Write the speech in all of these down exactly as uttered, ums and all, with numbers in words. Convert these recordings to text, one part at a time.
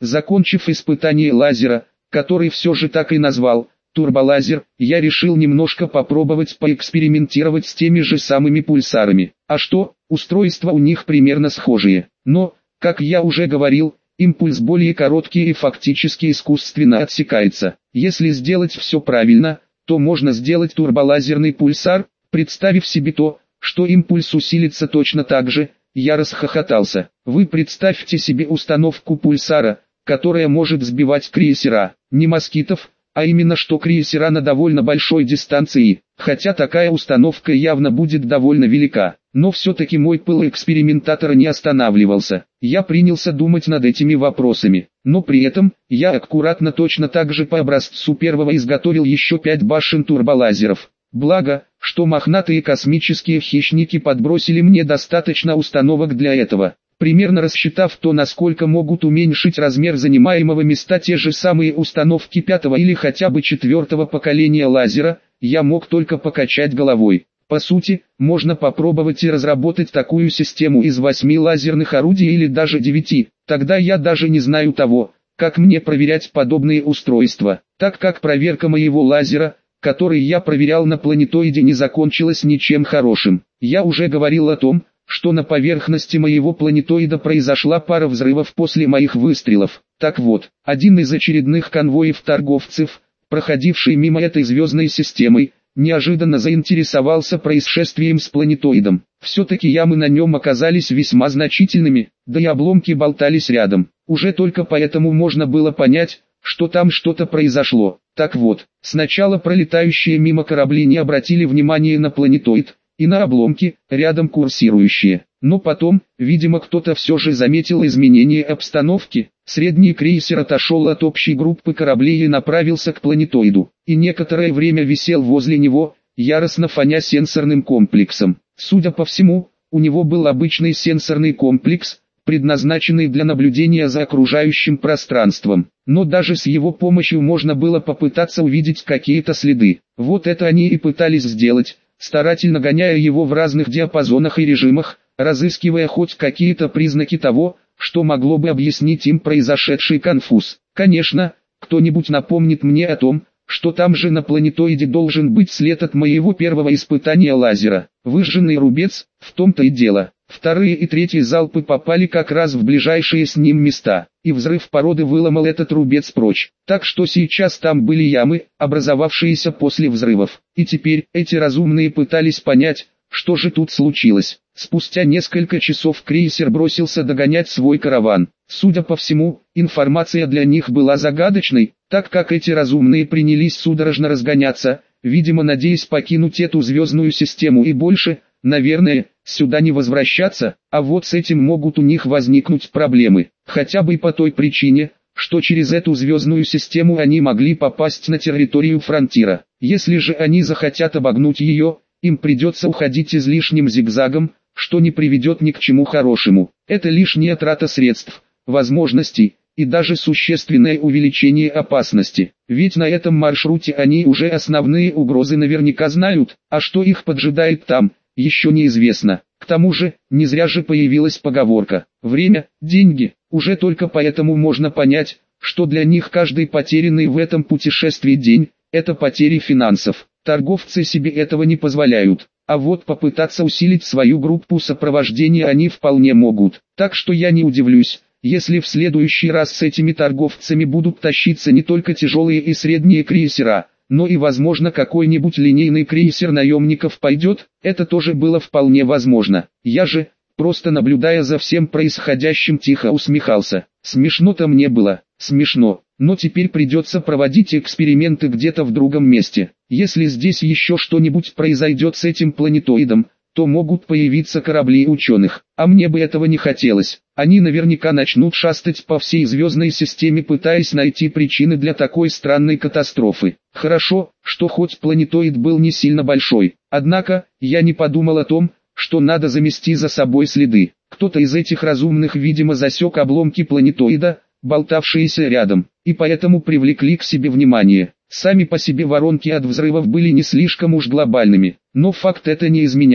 Закончив испытание лазера, который все же так и назвал турболазер, я решил немножко попробовать поэкспериментировать с теми же самыми пульсарами. А что, устройства у них примерно схожие, но, как я уже говорил, импульс более короткий и фактически искусственно отсекается. Если сделать все правильно, то можно сделать турболазерный пульсар, представив себе то, что импульс усилится точно так же. Я расхохотался. Вы представьте себе установку пульсара, которая может сбивать крейсера, не москитов, а именно что крейсера на довольно большой дистанции, хотя такая установка явно будет довольно велика. Но все-таки мой пыл экспериментатора не останавливался. Я принялся думать над этими вопросами, но при этом, я аккуратно точно так же по образцу первого изготовил еще пять башен турболазеров. Благо, что мохнатые космические хищники подбросили мне достаточно установок для этого. Примерно рассчитав то, насколько могут уменьшить размер занимаемого места те же самые установки пятого или хотя бы четвертого поколения лазера, я мог только покачать головой. По сути, можно попробовать и разработать такую систему из восьми лазерных орудий или даже девяти, тогда я даже не знаю того, как мне проверять подобные устройства, так как проверка моего лазера, который я проверял на планетоиде, не закончилась ничем хорошим. Я уже говорил о том, что на поверхности моего планетоида произошла пара взрывов после моих выстрелов. Так вот, один из очередных конвоев торговцев, проходивший мимо этой звездной системой, неожиданно заинтересовался происшествием с планетоидом. Все-таки ямы на нем оказались весьма значительными, да и обломки болтались рядом. Уже только поэтому можно было понять, что там что-то произошло. Так вот, сначала пролетающие мимо корабли не обратили внимания на планетоид и на обломки, рядом курсирующие. Но потом, видимо, кто-то все же заметил изменение обстановки. Средний крейсер отошел от общей группы кораблей и направился к планетоиду, и некоторое время висел возле него, яростно фоня сенсорным комплексом. Судя по всему, у него был обычный сенсорный комплекс, предназначенный для наблюдения за окружающим пространством. Но даже с его помощью можно было попытаться увидеть какие-то следы. Вот это они и пытались сделать, старательно гоняя его в разных диапазонах и режимах, разыскивая хоть какие-то признаки того, что могло бы объяснить им произошедший конфуз. Конечно, кто-нибудь напомнит мне о том, что там же на планетоиде должен быть след от моего первого испытания лазера. Выжженный рубец, в том-то и дело. Вторые и третьи залпы попали как раз в ближайшие с ним места, и взрыв породы выломал этот рубец прочь. Так что сейчас там были ямы, образовавшиеся после взрывов. И теперь эти разумные пытались понять, что же тут случилось. Спустя несколько часов крейсер бросился догонять свой караван. Судя по всему, информация для них была загадочной, так как эти разумные принялись судорожно разгоняться, видимо надеясь покинуть эту звездную систему и больше, наверное, сюда не возвращаться, а вот с этим могут у них возникнуть проблемы. Хотя бы и по той причине, что через эту звездную систему они могли попасть на территорию фронтира. Если же они захотят обогнуть ее, им придется уходить излишним зигзагом, что не приведет ни к чему хорошему. Это лишняя трата средств, возможностей, и даже существенное увеличение опасности. Ведь на этом маршруте они уже основные угрозы наверняка знают, а что их поджидает там, еще неизвестно. К тому же, не зря же появилась поговорка «время, деньги». Уже только поэтому можно понять, что для них каждый потерянный в этом путешествии день – это потери финансов. Торговцы себе этого не позволяют, а вот попытаться усилить свою группу сопровождения они вполне могут. Так что я не удивлюсь, если в следующий раз с этими торговцами будут тащиться не только тяжелые и средние крейсера, но и возможно какой-нибудь линейный крейсер наемников пойдет, это тоже было вполне возможно. Я же, просто наблюдая за всем происходящим, тихо усмехался. Смешно-то мне было, смешно, но теперь придется проводить эксперименты где-то в другом месте. Если здесь еще что-нибудь произойдет с этим планетоидом, то могут появиться корабли ученых, а мне бы этого не хотелось. Они наверняка начнут шастать по всей звездной системе, пытаясь найти причины для такой странной катастрофы. Хорошо, что хоть планетоид был не сильно большой, однако, я не подумал о том, что надо замести за собой следы. Кто-то из этих разумных, видимо, засек обломки планетоида, болтавшиеся рядом, и поэтому привлекли к себе внимание. Сами по себе воронки от взрывов были не слишком уж глобальными, но факт это не изменяет.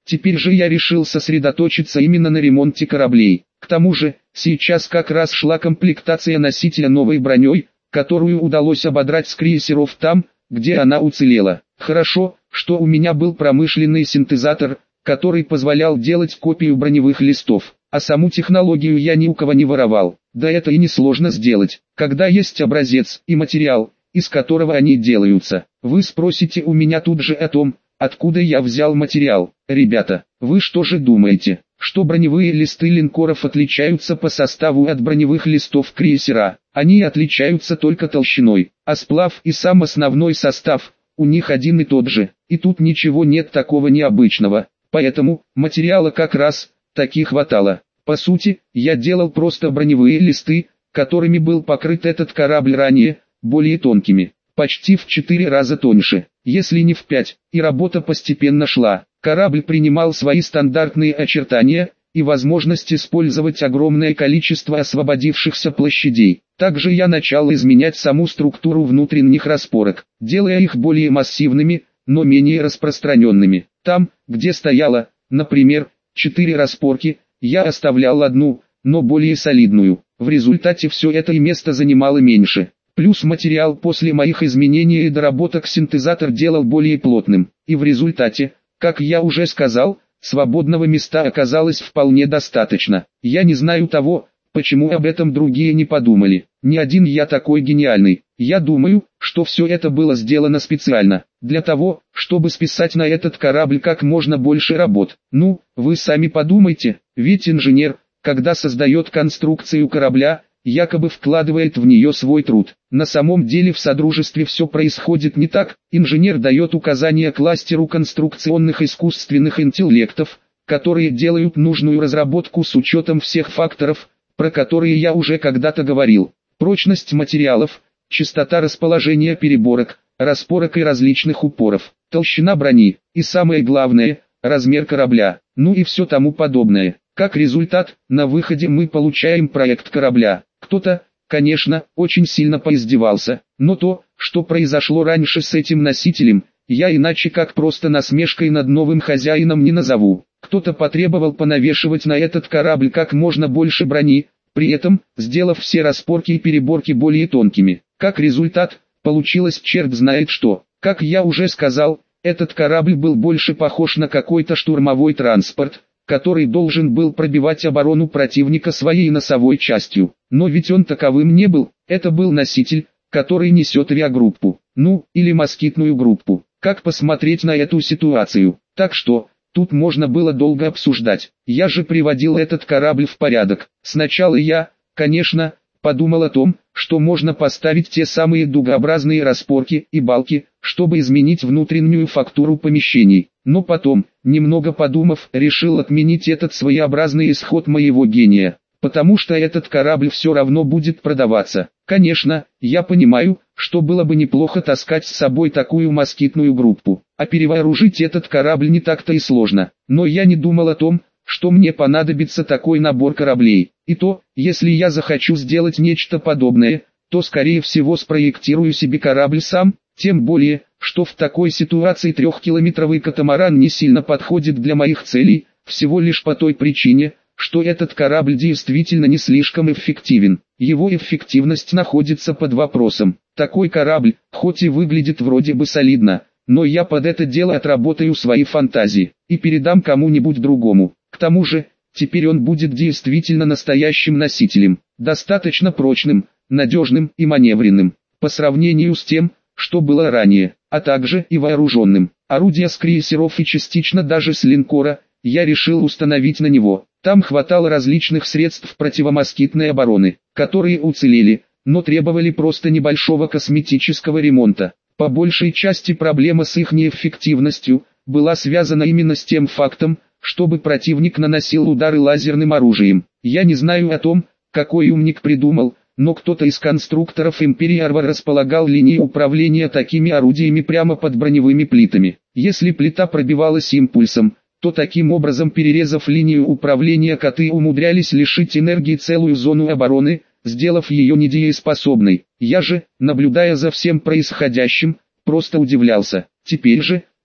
Теперь же я решил сосредоточиться именно на ремонте кораблей. К тому же, сейчас как раз шла комплектация носителя новой броней, которую удалось ободрать с крейсеров там, где она уцелела. Хорошо, что у меня был промышленный синтезатор, который позволял делать копию броневых листов, а саму технологию я ни у кого не воровал. Да это и несложно сделать, когда есть образец и материал, из которого они делаются. Вы спросите у меня тут же о том, откуда я взял материал. Ребята, вы что же думаете, что броневые листы линкоров отличаются по составу от броневых листов крейсера? Они отличаются только толщиной, а сплав и сам основной состав у них один и тот же, и тут ничего нет такого необычного, поэтому материала как раз таки хватало. По сути, я делал просто броневые листы, которыми был покрыт этот корабль ранее, более тонкими, почти в четыре раза тоньше, если не в пять, и работа постепенно шла. Корабль принимал свои стандартные очертания и возможность использовать огромное количество освободившихся площадей. Также я начал изменять саму структуру внутренних распорок, делая их более массивными, но менее распространенными. Там, где стояло, например, четыре распорки, я оставлял одну, но более солидную. В результате все это и место занимало меньше. Плюс материал после моих изменений и доработок синтезатор делал более плотным. И в результате, как я уже сказал, свободного места оказалось вполне достаточно. Я не знаю того, почему об этом другие не подумали. Не один я такой гениальный. Я думаю, что все это было сделано специально, для того, чтобы списать на этот корабль как можно больше работ. Ну, вы сами подумайте, ведь инженер, когда создает конструкцию корабля, якобы вкладывает в нее свой труд. На самом деле в Содружестве все происходит не так. Инженер дает указания кластеру конструкционных искусственных интеллектов, которые делают нужную разработку с учетом всех факторов, про которые я уже когда-то говорил. Прочность материалов, частота расположения переборок, распорок и различных упоров, толщина брони, и самое главное, размер корабля, ну и все тому подобное. Как результат, на выходе мы получаем проект корабля. Кто-то, конечно, очень сильно поиздевался, но то, что произошло раньше с этим носителем, я иначе как просто насмешкой над новым хозяином не назову. Кто-то потребовал понавешивать на этот корабль как можно больше брони, при этом, сделав все распорки и переборки более тонкими. Как результат, получилось черт знает что. Как я уже сказал, этот корабль был больше похож на какой-то штурмовой транспорт, который должен был пробивать оборону противника своей носовой частью. Но ведь он таковым не был, это был носитель, который несет авиагруппу, ну, или москитную группу. Как посмотреть на эту ситуацию? Так что, тут можно было долго обсуждать. Я же приводил этот корабль в порядок. Сначала я, конечно, подумал о том, что можно поставить те самые дугообразные распорки и балки, чтобы изменить внутреннюю фактуру помещений. Но потом, немного подумав, решил отменить этот своеобразный исход моего гения, потому что этот корабль все равно будет продаваться. Конечно, я понимаю, что было бы неплохо таскать с собой такую москитную группу, а перевооружить этот корабль не так-то и сложно, но я не думал о том, что мне понадобится такой набор кораблей. И то, если я захочу сделать нечто подобное, то скорее всего спроектирую себе корабль сам, тем более, что в такой ситуации трехкилометровый катамаран не сильно подходит для моих целей, всего лишь по той причине, что этот корабль действительно не слишком эффективен. Его эффективность находится под вопросом. Такой корабль, хоть и выглядит вроде бы солидно, но я под это дело отработаю свои фантазии и передам кому-нибудь другому. К тому же, теперь он будет действительно настоящим носителем, достаточно прочным, надежным и маневренным, по сравнению с тем, что было ранее, а также и вооруженным. Орудия с крейсеров и частично даже с линкора, я решил установить на него. Там хватало различных средств противомоскитной обороны, которые уцелели, но требовали просто небольшого косметического ремонта. По большей части проблема с их неэффективностью была связана именно с тем фактом, чтобы противник наносил удары лазерным оружием. Я не знаю о том, какой умник придумал, но кто-то из конструкторов Империи Арва располагал линии управления такими орудиями прямо под броневыми плитами. Если плита пробивалась импульсом, то таким образом, перерезав линию управления, коты умудрялись лишить энергии целую зону обороны, сделав ее недееспособной. Я же, наблюдая за всем происходящим, просто удивлялся. Теперь же,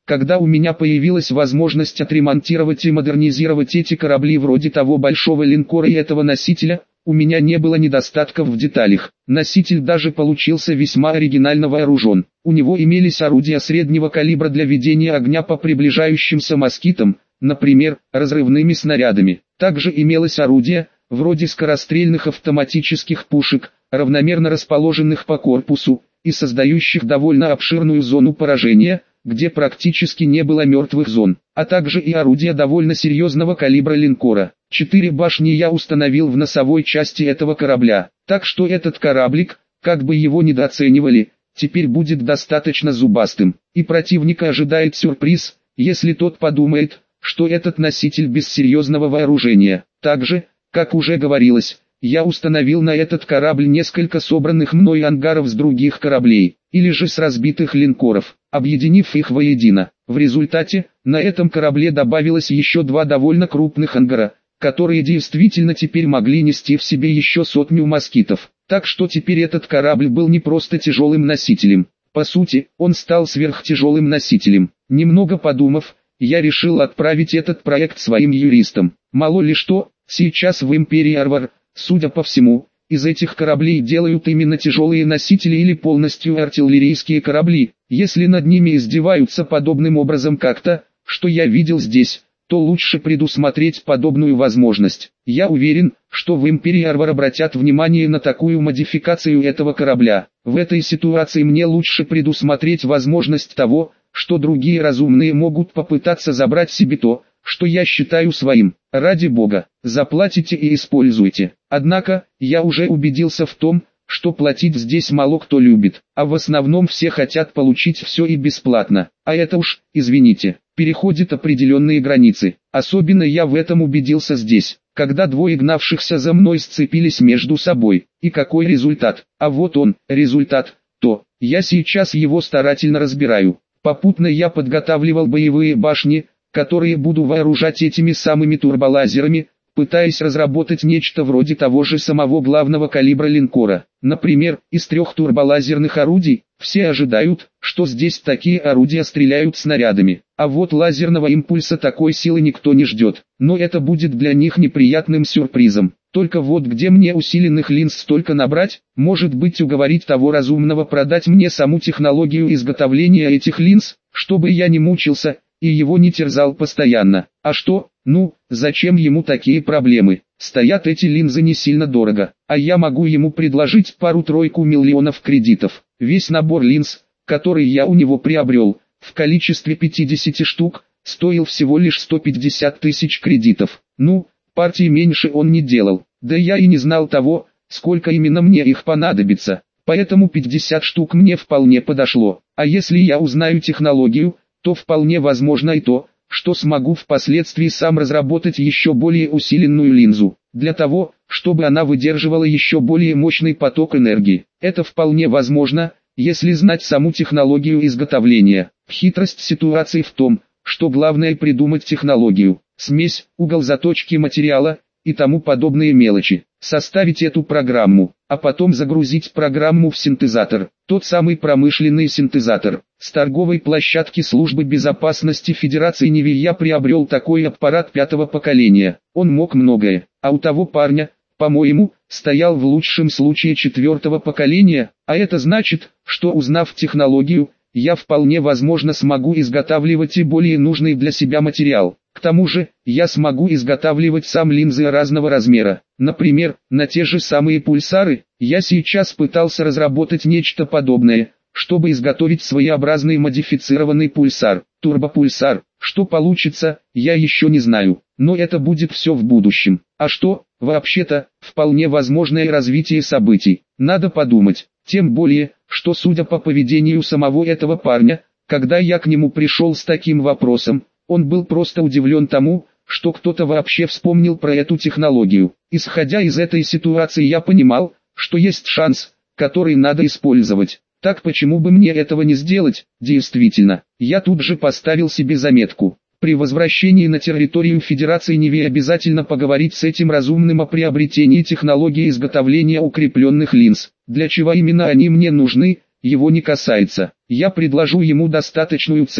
Когда у меня появилась возможность отремонтировать и модернизировать эти корабли вроде того большого линкора и этого носителя, у меня не было недостатков в деталях. Носитель даже получился весьма оригинально вооружен. У него имелись орудия среднего калибра для ведения огня по приближающимся москитам, например, разрывными снарядами. Также имелось орудие, вроде скорострельных автоматических пушек, равномерно расположенных по корпусу, и создающих довольно обширную зону поражения, где практически не было мертвых зон, а также и орудия довольно серьезного калибра линкора. Четыре башни я установил в носовой части этого корабля, так что этот кораблик, как бы его недооценивали, теперь будет достаточно зубастым, и противника ожидает сюрприз, если тот подумает, что этот носитель без серьезного вооружения. Также, как уже говорилось, я установил на этот корабль несколько собранных мной ангаров с других кораблей, или же с разбитых линкоров, объединив их воедино. В результате, на этом корабле добавилось еще два довольно крупных ангара, которые действительно теперь могли нести в себе еще сотню москитов. Так что теперь этот корабль был не просто тяжелым носителем. По сути, он стал сверхтяжелым носителем. Немного подумав, я решил отправить этот проект своим юристам. Мало ли что, сейчас в Империи Арвар, судя по всему, из этих кораблей делают именно тяжелые носители или полностью артиллерийские корабли. Если над ними издеваются подобным образом как-то, что я видел здесь, то лучше предусмотреть подобную возможность. Я уверен, что в Империи Арвар обратят внимание на такую модификацию этого корабля. В этой ситуации мне лучше предусмотреть возможность того, что другие разумные могут попытаться забрать себе то, что я считаю своим. Ради бога, заплатите и используйте. Однако, я уже убедился в том, что платить здесь мало кто любит, а в основном все хотят получить все и бесплатно. А это уж, извините, переходит определенные границы. Особенно я в этом убедился здесь, когда двое гнавшихся за мной сцепились между собой. И какой результат? А вот он, результат, то, я сейчас его старательно разбираю. Попутно я подготавливал боевые башни, которые буду вооружать этими самыми турболазерами, пытаясь разработать нечто вроде того же самого главного калибра линкора. Например, из трех турболазерных орудий, все ожидают, что здесь такие орудия стреляют снарядами, а вот лазерного импульса такой силы никто не ждет. Но это будет для них неприятным сюрпризом. Только вот где мне усиленных линз столько набрать, может быть уговорить того разумного продать мне саму технологию изготовления этих линз, чтобы я не мучился и его не терзал постоянно. А что, ну, зачем ему такие проблемы? Стоят эти линзы не сильно дорого, а я могу ему предложить пару-тройку миллионов кредитов. Весь набор линз, который я у него приобрел, в количестве пятидесяти штук, стоил всего лишь сто пятьдесят тысяч кредитов. Ну, партии меньше он не делал, да я и не знал того, сколько именно мне их понадобится, поэтому пятьдесят штук мне вполне подошло. А если я узнаю технологию, то вполне возможно и то, что смогу впоследствии сам разработать еще более усиленную линзу, для того, чтобы она выдерживала еще более мощный поток энергии. Это вполне возможно, если знать саму технологию изготовления. Хитрость ситуации в том, что главное придумать технологию, смесь, угол заточки материала и тому подобные мелочи. Составить эту программу, а потом загрузить программу в синтезатор, тот самый промышленный синтезатор. С торговой площадки Службы безопасности Федерации Нивы я приобрел такой аппарат пятого поколения. Он мог многое, а у того парня, по-моему, стоял в лучшем случае четвертого поколения, а это значит, что узнав технологию, я вполне возможно смогу изготавливать и более нужный для себя материал. К тому же, я смогу изготавливать сам линзы разного размера. Например, на те же самые пульсары, я сейчас пытался разработать нечто подобное, чтобы изготовить своеобразный модифицированный пульсар, турбопульсар. Что получится, я еще не знаю, но это будет все в будущем. А что, вообще-то, вполне возможное развитие событий, надо подумать. Тем более, что судя по поведению самого этого парня, когда я к нему пришел с таким вопросом, он был просто удивлен тому, что кто-то вообще вспомнил про эту технологию. Исходя из этой ситуации я понимал, что есть шанс, который надо использовать. Так почему бы мне этого не сделать? Действительно, я тут же поставил себе заметку. При возвращении на территорию Федерации Нивы обязательно поговорить с этим разумным о приобретении технологии изготовления укрепленных линз. Для чего именно они мне нужны, его не касается. Я предложу ему достаточную цену.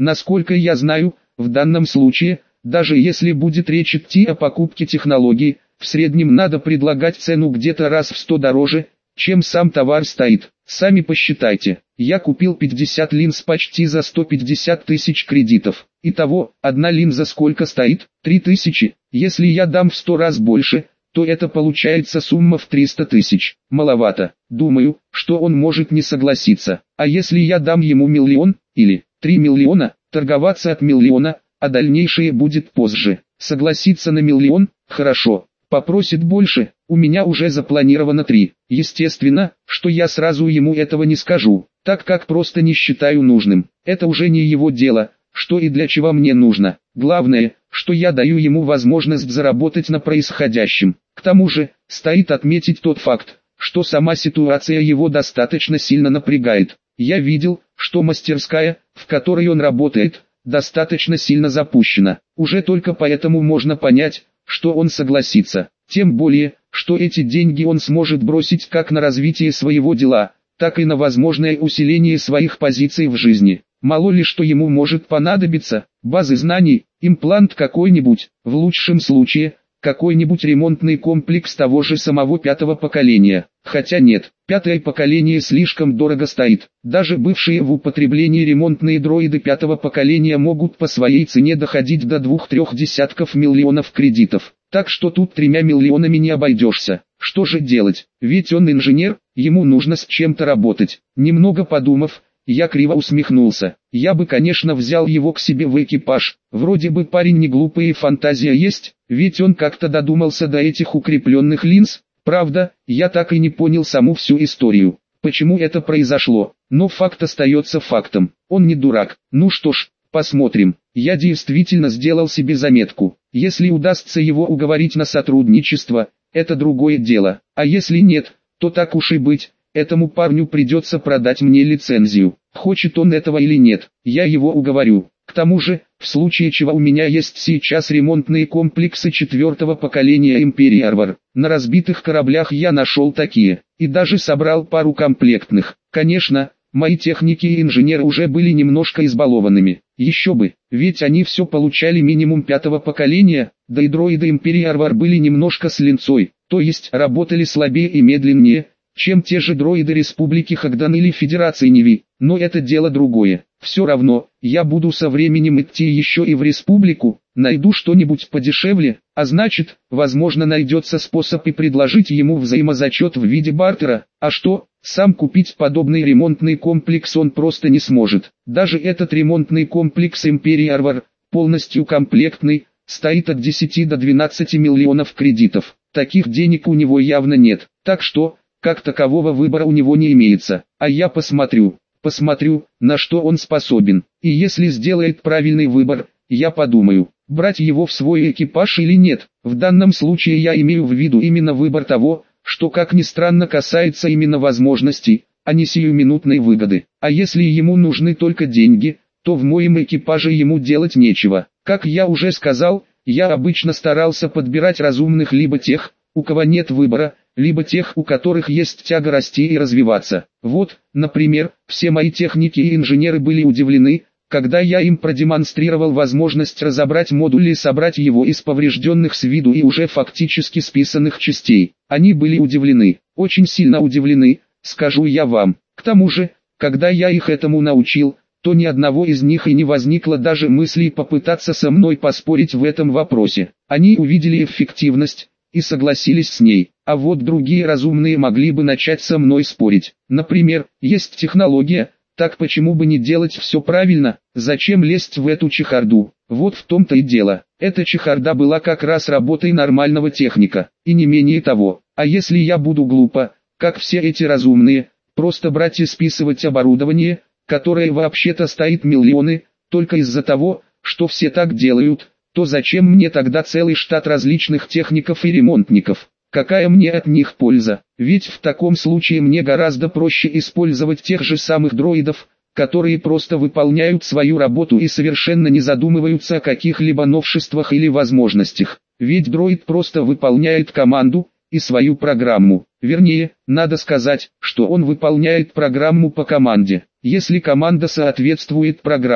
Насколько я знаю, в данном случае, даже если будет речь идти о покупке технологий, в среднем надо предлагать цену где-то раз в сто дороже, чем сам товар стоит. Сами посчитайте, я купил пятьдесят линз почти за сто пятьдесят тысяч кредитов. Итого, одна линза сколько стоит? три тысячи. Если я дам в сто раз больше, то это получается сумма в триста тысяч. Маловато. Думаю, что он может не согласиться. А если я дам ему миллион, или три миллиона, торговаться от миллиона, а дальнейшее будет позже. Согласиться на миллион, хорошо. Попросит больше, у меня уже запланировано три. Естественно, что я сразу ему этого не скажу, так как просто не считаю нужным. Это уже не его дело, что и для чего мне нужно. Главное, что я даю ему возможность заработать на происходящем. К тому же, стоит отметить тот факт, что сама ситуация его достаточно сильно напрягает. Я видел, что мастерская, в которой он работает, достаточно сильно запущена. Уже только поэтому можно понять, что он согласится. Тем более, что эти деньги он сможет бросить как на развитие своего дела, так и на возможное усиление своих позиций в жизни. Мало ли что ему может понадобиться, базы знаний, имплант какой-нибудь, в лучшем случае, какой-нибудь ремонтный комплекс того же самого пятого поколения. Хотя нет, пятое поколение слишком дорого стоит. Даже бывшие в употреблении ремонтные дроиды пятого поколения могут по своей цене доходить до двух-трех десятков миллионов кредитов. Так что тут тремя миллионами не обойдешься. Что же делать? Ведь он инженер, ему нужно с чем-то работать. Немного подумав, я криво усмехнулся. Я бы, конечно, взял его к себе в экипаж. Вроде бы парень не глупый и фантазия есть, ведь он как-то додумался до этих укрепленных линз. Правда, я так и не понял саму всю историю, почему это произошло. Но факт остается фактом. Он не дурак. Ну что ж, посмотрим. Я действительно сделал себе заметку. Если удастся его уговорить на сотрудничество, это другое дело. А если нет, то так уж и быть. Этому парню придется продать мне лицензию. Хочет он этого или нет, я его уговорю. К тому же, в случае чего у меня есть сейчас ремонтные комплексы четвертого поколения Imperial. На разбитых кораблях я нашел такие, и даже собрал пару комплектных. Конечно, мои техники и инженеры уже были немножко избалованными. Еще бы, ведь они все получали минимум пятого поколения, да и дроиды Imperial были немножко с линцой, то есть работали слабее и медленнее, чем те же дроиды Республики Хагдан или Федерации Неви. Но это дело другое. Все равно, я буду со временем идти еще и в Республику, найду что-нибудь подешевле, а значит, возможно найдется способ и предложить ему взаимозачет в виде бартера. А что, сам купить подобный ремонтный комплекс он просто не сможет. Даже этот ремонтный комплекс Imperial, полностью комплектный, стоит от десяти до двенадцати миллионов кредитов. Таких денег у него явно нет, так что, как такового выбора у него не имеется. А я посмотрю, посмотрю, на что он способен. И если сделает правильный выбор, я подумаю, брать его в свой экипаж или нет. В данном случае я имею в виду именно выбор того, что как ни странно касается именно возможностей, а не сиюминутной выгоды. А если ему нужны только деньги, то в моем экипаже ему делать нечего. Как я уже сказал, я обычно старался подбирать разумных либо тех, у кого нет выбора, либо тех, у которых есть тяга расти и развиваться. Вот, например, все мои техники и инженеры были удивлены, когда я им продемонстрировал возможность разобрать модуль и собрать его из поврежденных с виду и уже фактически списанных частей. Они были удивлены, очень сильно удивлены, скажу я вам. К тому же, когда я их этому научил, то ни одного из них и не возникло даже мысли попытаться со мной поспорить в этом вопросе. Они увидели эффективность и согласились с ней, а вот другие разумные могли бы начать со мной спорить. Например, есть технология, так почему бы не делать все правильно, зачем лезть в эту чехарду? Вот в том-то и дело, эта чехарда была как раз работой нормального техника, и не менее того. А если я буду глупо, как все эти разумные, просто брать и списывать оборудование, которое вообще-то стоит миллионы, только из-за того, что все так делают, то зачем мне тогда целый штат различных техников и ремонтников? Какая мне от них польза? Ведь в таком случае мне гораздо проще использовать тех же самых дроидов, которые просто выполняют свою работу и совершенно не задумываются о каких-либо новшествах или возможностях. Ведь дроид просто выполняет команду и свою программу. Вернее, надо сказать, что он выполняет программу по команде. Если команда соответствует программе,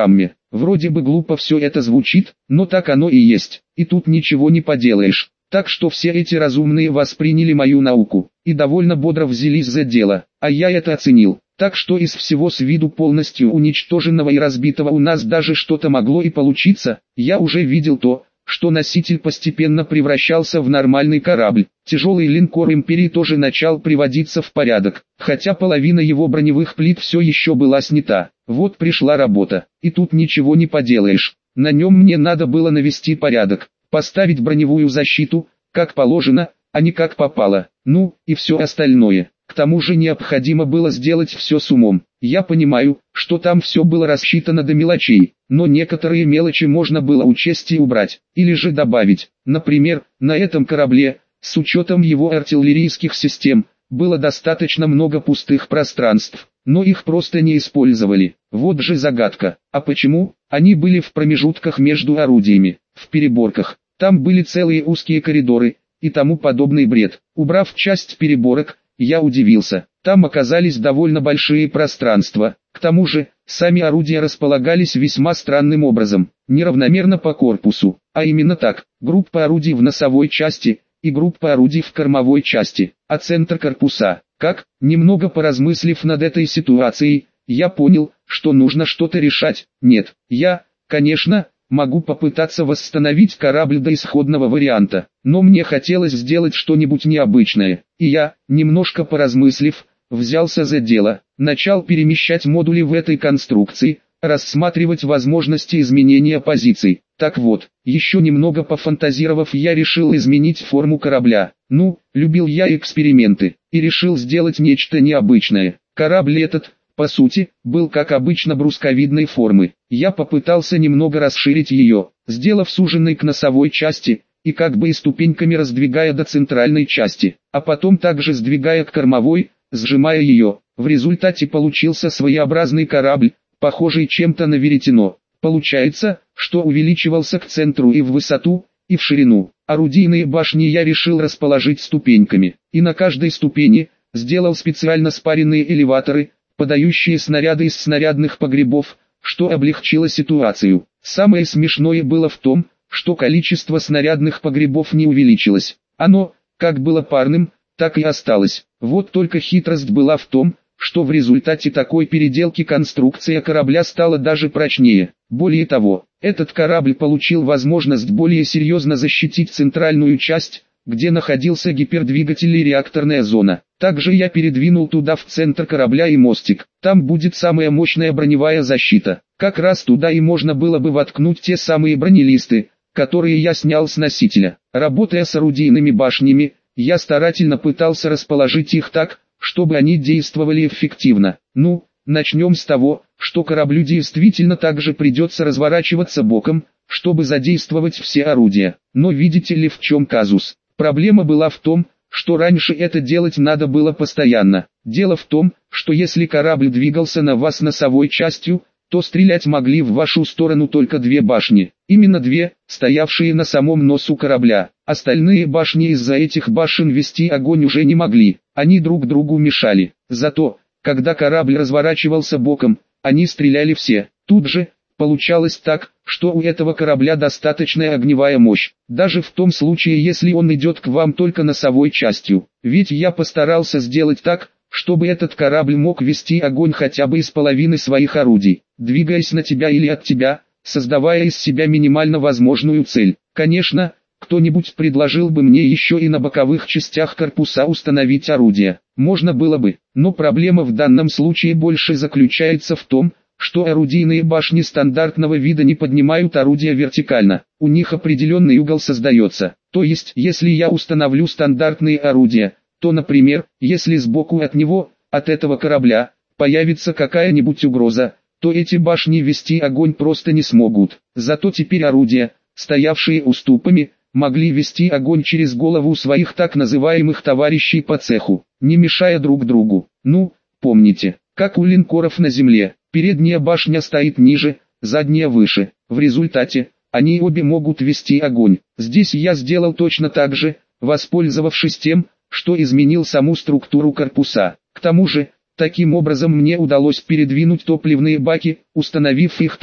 Вроде бы глупо все это звучит, но так оно и есть, и тут ничего не поделаешь. Так что все эти разумные восприняли мою науку, и довольно бодро взялись за дело, а я это оценил. Так что из всего с виду полностью уничтоженного и разбитого у нас даже что-то могло и получиться. Я уже видел то, что носитель постепенно превращался в нормальный корабль. Тяжелый линкор Империи тоже начал приводиться в порядок, хотя половина его броневых плит все еще была снята. Вот пришла работа, и тут ничего не поделаешь. На нем мне надо было навести порядок, поставить броневую защиту, как положено, а не как попало, ну, и все остальное. К тому же необходимо было сделать все с умом. Я понимаю, что там все было рассчитано до мелочей, но некоторые мелочи можно было учесть и убрать, или же добавить. Например, на этом корабле, с учетом его артиллерийских систем, было достаточно много пустых пространств, но их просто не использовали. Вот же загадка. А почему? Они были в промежутках между орудиями, в переборках. Там были целые узкие коридоры и тому подобный бред. Убрав часть переборок, я удивился. Там оказались довольно большие пространства. К тому же, сами орудия располагались весьма странным образом, неравномерно по корпусу, а именно так: группа орудий в носовой части и группа орудий в кормовой части, а центр корпуса. Как, немного поразмыслив над этой ситуацией, я понял, что нужно что-то решать. Нет, я, конечно, могу попытаться восстановить корабль до исходного варианта, но мне хотелось сделать что-нибудь необычное, и я, немножко поразмыслив, взялся за дело, начал перемещать модули в этой конструкции, рассматривать возможности изменения позиций. Так вот, еще немного пофантазировав, я решил изменить форму корабля. Ну, любил я эксперименты, и решил сделать нечто необычное. Корабль этот, по сути, был как обычно брусковидной формы. Я попытался немного расширить ее, сделав суженной к носовой части, и как бы и ступеньками раздвигая до центральной части, а потом также сдвигая к кормовой, сжимая ее. В результате получился своеобразный корабль, похожий чем-то на веретено. Получается, что увеличивался к центру и в высоту, и в ширину. Орудийные башни я решил расположить ступеньками, и на каждой ступени сделал специально спаренные элеваторы, подающие снаряды из снарядных погребов, что облегчило ситуацию. Самое смешное было в том, что количество снарядных погребов не увеличилось. Оно, как было парным, так и осталось. Вот только хитрость была в том, что в результате такой переделки конструкция корабля стала даже прочнее. Более того, этот корабль получил возможность более серьезно защитить центральную часть, где находился гипердвигатель и реакторная зона. Также я передвинул туда в центр корабля и мостик. Там будет самая мощная броневая защита. Как раз туда и можно было бы воткнуть те самые бронелисты, которые я снял с носителя. Работая с орудийными башнями, я старательно пытался расположить их так, чтобы они действовали эффективно. Ну, начнем с того, что кораблю действительно также придется разворачиваться боком, чтобы задействовать все орудия. Но видите ли, в чем казус? Проблема была в том, что раньше это делать надо было постоянно. Дело в том, что если корабль двигался на вас носовой частью, то стрелять могли в вашу сторону только две башни. Именно две, стоявшие на самом носу корабля. Остальные башни из-за этих башен вести огонь уже не могли, они друг другу мешали. Зато, когда корабль разворачивался боком, они стреляли все. Тут же, получалось так, что у этого корабля достаточная огневая мощь, даже в том случае, если он идет к вам только носовой частью. Ведь я постарался сделать так, чтобы этот корабль мог вести огонь хотя бы из половины своих орудий, двигаясь на тебя или от тебя, создавая из себя минимально возможную цель. Конечно, кто-нибудь предложил бы мне еще и на боковых частях корпуса установить орудия. Можно было бы, но проблема в данном случае больше заключается в том, что орудийные башни стандартного вида не поднимают орудия вертикально. У них определенный угол создается. То есть, если я установлю стандартные орудия, то, например, если сбоку от него, от этого корабля, появится какая-нибудь угроза, то эти башни вести огонь просто не смогут. Зато теперь орудия, стоявшие уступами, могли вести огонь через голову своих так называемых товарищей по цеху, не мешая друг другу. Ну, помните, как у линкоров на земле, передняя башня стоит ниже, задняя выше. В результате, они обе могут вести огонь. Здесь я сделал точно так же, воспользовавшись тем, что изменил саму структуру корпуса. К тому же, таким образом мне удалось передвинуть топливные баки, установив их так,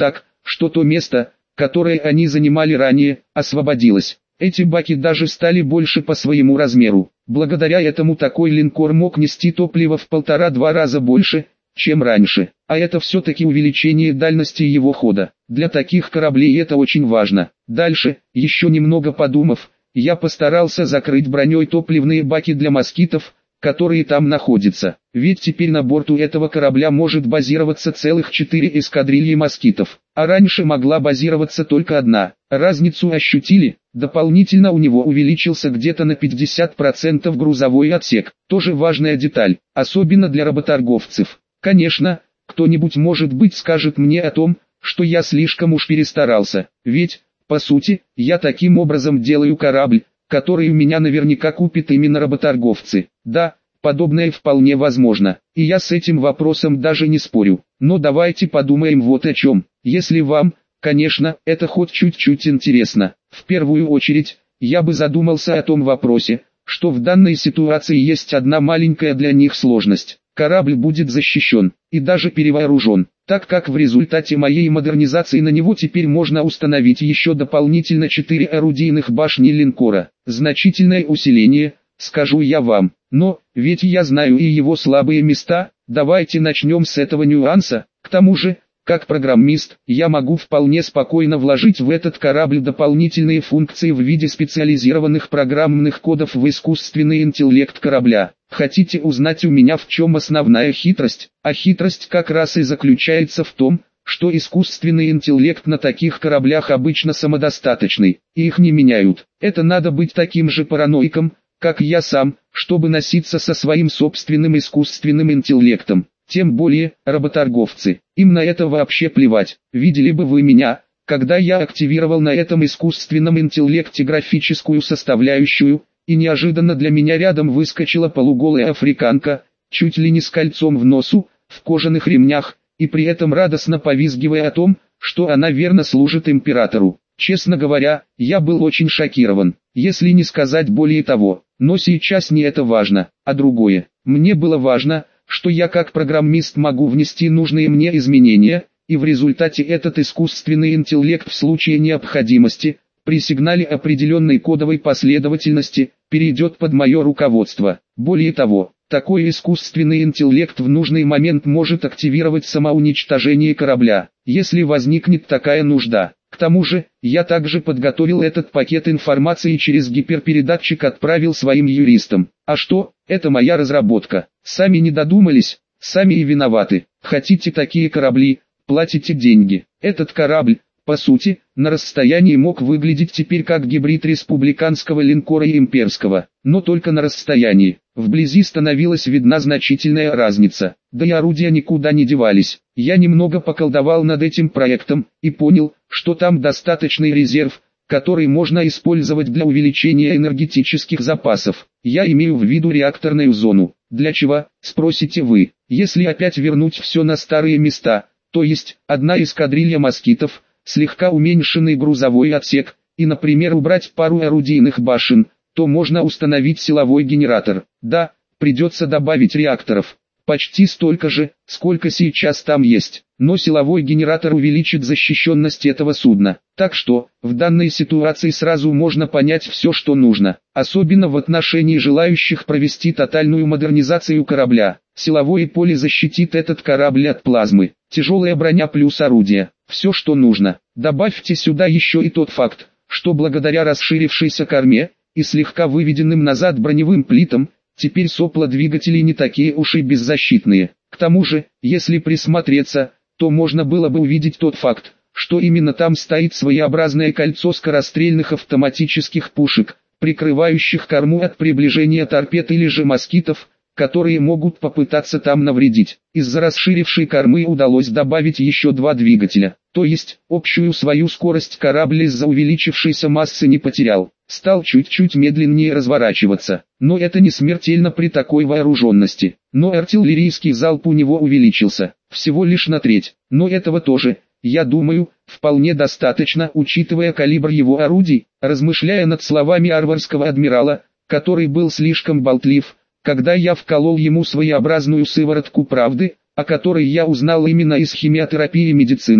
что то место, которое они занимали ранее, освободилось. Эти баки даже стали больше по своему размеру. Благодаря этому такой линкор мог нести топливо в полтора-два раза больше, чем раньше. А это все-таки увеличение дальности его хода. Для таких кораблей это очень важно. Дальше, еще немного подумав, я постарался закрыть броней топливные баки для москитов, которые там находятся. Ведь теперь на борту этого корабля может базироваться целых четыре эскадрильи москитов, а раньше могла базироваться только одна. Разницу ощутили? Дополнительно у него увеличился где-то на пятьдесят процентов грузовой отсек. Тоже важная деталь, особенно для работорговцев. Конечно, кто-нибудь может быть скажет мне о том, что я слишком уж перестарался, ведь, по сути, я таким образом делаю корабль, который у меня наверняка купят именно работорговцы. Да, подобное вполне возможно, и я с этим вопросом даже не спорю. Но давайте подумаем вот о чем. Если вам, конечно, это хоть чуть-чуть интересно, в первую очередь, я бы задумался о том вопросе, что в данной ситуации есть одна маленькая для них сложность. Корабль будет защищен, и даже перевооружен, так как в результате моей модернизации на него теперь можно установить еще дополнительно четыре орудийных башни линкора. Значительное усиление, скажу я вам, но, ведь я знаю и его слабые места. Давайте начнем с этого нюанса. К тому же, как программист, я могу вполне спокойно вложить в этот корабль дополнительные функции в виде специализированных программных кодов в искусственный интеллект корабля. Хотите узнать у меня, в чем основная хитрость? А хитрость как раз и заключается в том, что искусственный интеллект на таких кораблях обычно самодостаточный, и их не меняют. Это надо быть таким же параноиком, как я сам, чтобы носиться со своим собственным искусственным интеллектом. Тем более, работорговцы, им на это вообще плевать. Видели бы вы меня, когда я активировал на этом искусственном интеллекте графическую составляющую, и неожиданно для меня рядом выскочила полуголая африканка, чуть ли не с кольцом в носу, в кожаных ремнях, и при этом радостно повизгивая о том, что она верно служит императору. Честно говоря, я был очень шокирован, если не сказать более того. Но сейчас не это важно, а другое. Мне было важно, что я как программист могу внести нужные мне изменения, и в результате этот искусственный интеллект в случае необходимости, при сигнале определенной кодовой последовательности, перейдет под мое руководство. Более того, такой искусственный интеллект в нужный момент может активировать самоуничтожение корабля, если возникнет такая нужда. К тому же, я также подготовил этот пакет информации через гиперпередатчик, отправил своим юристам. А что, это моя разработка. Сами не додумались, сами и виноваты. Хотите такие корабли, платите деньги. Этот корабль, по сути, на расстоянии мог выглядеть теперь как гибрид республиканского линкора и имперского, но только на расстоянии. Вблизи становилась видна значительная разница, да и орудия никуда не девались. Я немного поколдовал над этим проектом и понял, что там достаточный резерв, который можно использовать для увеличения энергетических запасов. Я имею в виду реакторную зону. Для чего, спросите вы? Если опять вернуть все на старые места, то есть одна эскадрилья москитов, слегка уменьшенный грузовой отсек, и, например, убрать пару орудийных башен, то можно установить силовой генератор. Да, придется добавить реакторов. Почти столько же, сколько сейчас там есть. Но силовой генератор увеличит защищенность этого судна. Так что, в данной ситуации сразу можно понять все, что нужно. Особенно в отношении желающих провести тотальную модернизацию корабля. Силовое поле защитит этот корабль от плазмы. Тяжелая броня плюс орудия. Все, что нужно. Добавьте сюда еще и тот факт, что благодаря расширившейся корме и слегка выведенным назад броневым плитам, теперь сопла двигателей не такие уж и беззащитные. К тому же, если присмотреться, то можно было бы увидеть тот факт, что именно там стоит своеобразное кольцо скорострельных автоматических пушек, прикрывающих корму от приближения торпед или же москитов, которые могут попытаться там навредить. Из-за расширившей кормы удалось добавить еще два двигателя, то есть, общую свою скорость корабль из-за увеличившейся массы не потерял, стал чуть-чуть медленнее разворачиваться. Но это не смертельно при такой вооруженности. Но артиллерийский залп у него увеличился, всего лишь на треть, но этого тоже, я думаю, вполне достаточно, учитывая калибр его орудий. Размышляя над словами арварского адмирала, который был слишком болтлив, когда я вколол ему своеобразную сыворотку правды, о которой я узнал именно из химиотерапии медицины,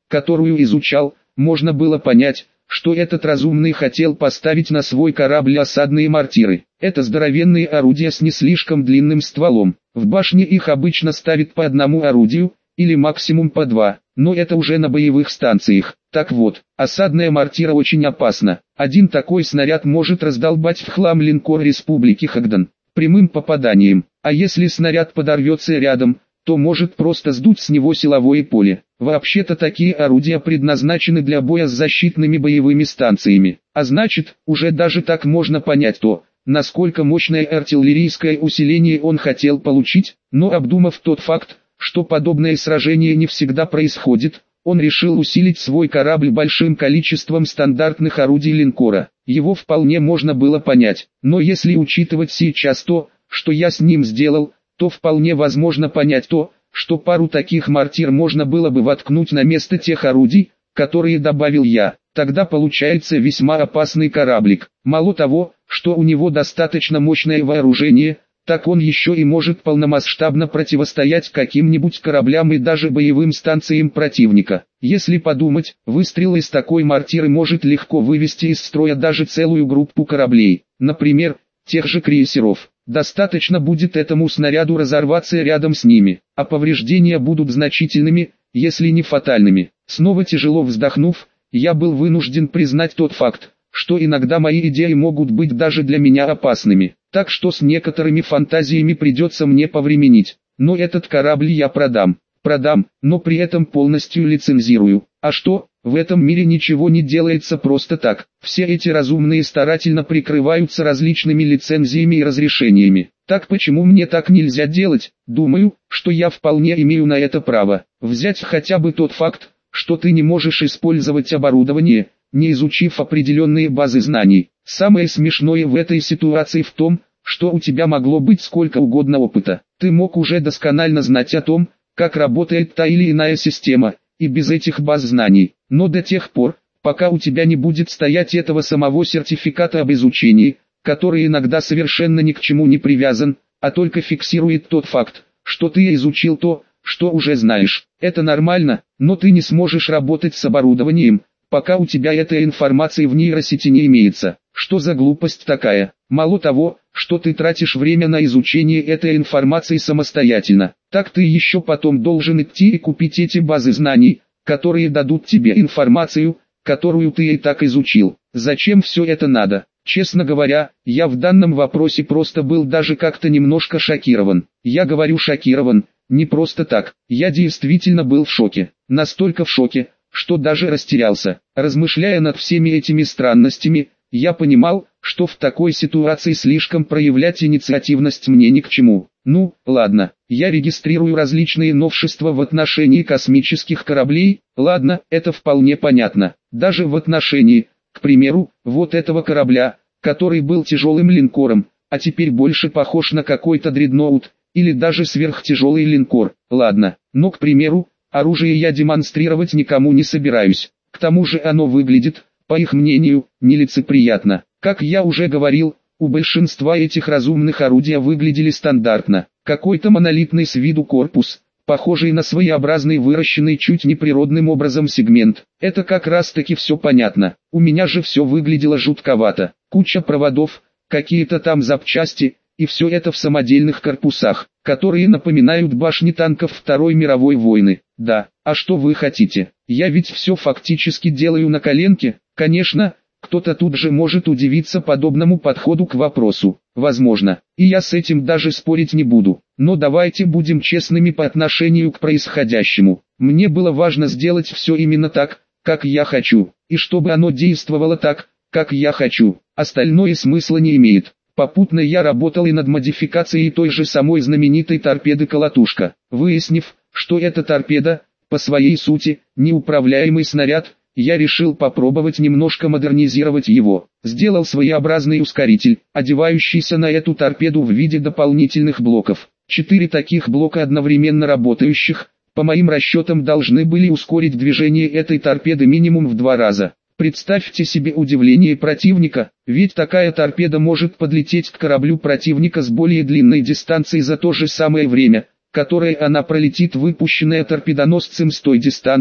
которую изучал, можно было понять, что этот разумный хотел поставить на свой корабль осадные мортиры. Это здоровенные орудия с не слишком длинным стволом. В башне их обычно ставят по одному орудию, или максимум по два, но это уже на боевых станциях. Так вот, осадная мортира очень опасна. Один такой снаряд может раздолбать в хлам линкор Республики Хагдан прямым попаданием, а если снаряд подорвется рядом, то может просто сдуть с него силовое поле. Вообще-то такие орудия предназначены для боя с защитными боевыми станциями, а значит, уже даже так можно понять то, насколько мощное артиллерийское усиление он хотел получить, но обдумав тот факт, что подобное сражение не всегда происходит, он решил усилить свой корабль большим количеством стандартных орудий линкора. Его вполне можно было понять, но если учитывать сейчас то, что я с ним сделал, то вполне возможно понять то, что пару таких мортир можно было бы воткнуть на место тех орудий, которые добавил я. Тогда получается весьма опасный кораблик. Мало того, что у него достаточно мощное вооружение, так он еще и может полномасштабно противостоять каким-нибудь кораблям и даже боевым станциям противника. Если подумать, выстрел из такой мортиры может легко вывести из строя даже целую группу кораблей, например, тех же крейсеров. Достаточно будет этому снаряду разорваться рядом с ними, а повреждения будут значительными, если не фатальными. Снова тяжело вздохнув, я был вынужден признать тот факт, что иногда мои идеи могут быть даже для меня опасными, так что с некоторыми фантазиями придется мне повременить. Но этот корабль я продам, продам, но при этом полностью лицензирую. А что, в этом мире ничего не делается просто так. Все эти разумные старательно прикрываются различными лицензиями и разрешениями. Так почему мне так нельзя делать? Думаю, что я вполне имею на это право. Взять хотя бы тот факт, что ты не можешь использовать оборудование, не изучив определенные базы знаний. Самое смешное в этой ситуации в том, что у тебя могло быть сколько угодно опыта. Ты мог уже досконально знать о том, как работает та или иная система, и без этих баз знаний. Но до тех пор, пока у тебя не будет стоять этого самого сертификата об изучении, который иногда совершенно ни к чему не привязан, а только фиксирует тот факт, что ты изучил то, что уже знаешь. Это нормально, но ты не сможешь работать с оборудованием, пока у тебя этой информации в нейросети не имеется. Что за глупость такая? Мало того, что ты тратишь время на изучение этой информации самостоятельно, так ты еще потом должен идти и купить эти базы знаний, которые дадут тебе информацию, которую ты и так изучил. Зачем все это надо? Честно говоря, я в данном вопросе просто был даже как-то немножко шокирован. Я говорю шокирован, не просто так, я действительно был в шоке. Настолько в шоке, что даже растерялся. Размышляя над всеми этими странностями, я понимал, что в такой ситуации слишком проявлять инициативность мне ни к чему. Ну, ладно, я регистрирую различные новшества в отношении космических кораблей, ладно, это вполне понятно. Даже в отношении, к примеру, вот этого корабля, который был тяжелым линкором, а теперь больше похож на какой-то дредноут, или даже сверхтяжелый линкор. Ладно, но, к примеру, оружие я демонстрировать никому не собираюсь. К тому же оно выглядит, по их мнению, нелицеприятно. Как я уже говорил, у большинства этих разумных орудия выглядели стандартно. Какой-то монолитный с виду корпус, похожий на своеобразный выращенный чуть неприродным образом сегмент. Это как раз таки все понятно. У меня же все выглядело жутковато. Куча проводов, какие-то там запчасти, и все это в самодельных корпусах, которые напоминают башни танков Второй мировой войны. Да, а что вы хотите? Я ведь все фактически делаю на коленке. Конечно, кто-то тут же может удивиться подобному подходу к вопросу. Возможно, и я с этим даже спорить не буду. Но давайте будем честными по отношению к происходящему. Мне было важно сделать все именно так, как я хочу, и чтобы оно действовало так, как я хочу. Остальное смысла не имеет. Попутно я работал и над модификацией той же самой знаменитой торпеды-колотушка. Выяснив, что эта торпеда, по своей сути, неуправляемый снаряд, я решил попробовать немножко модернизировать его. Сделал своеобразный ускоритель, одевающийся на эту торпеду в виде дополнительных блоков. Четыре таких блока одновременно работающих, по моим расчетам, должны были ускорить движение этой торпеды минимум в два раза. Представьте себе удивление противника, ведь такая торпеда может подлететь к кораблю противника с более длинной дистанцией за то же самое время, которое она пролетит выпущенная торпедоносцем с той дистанции,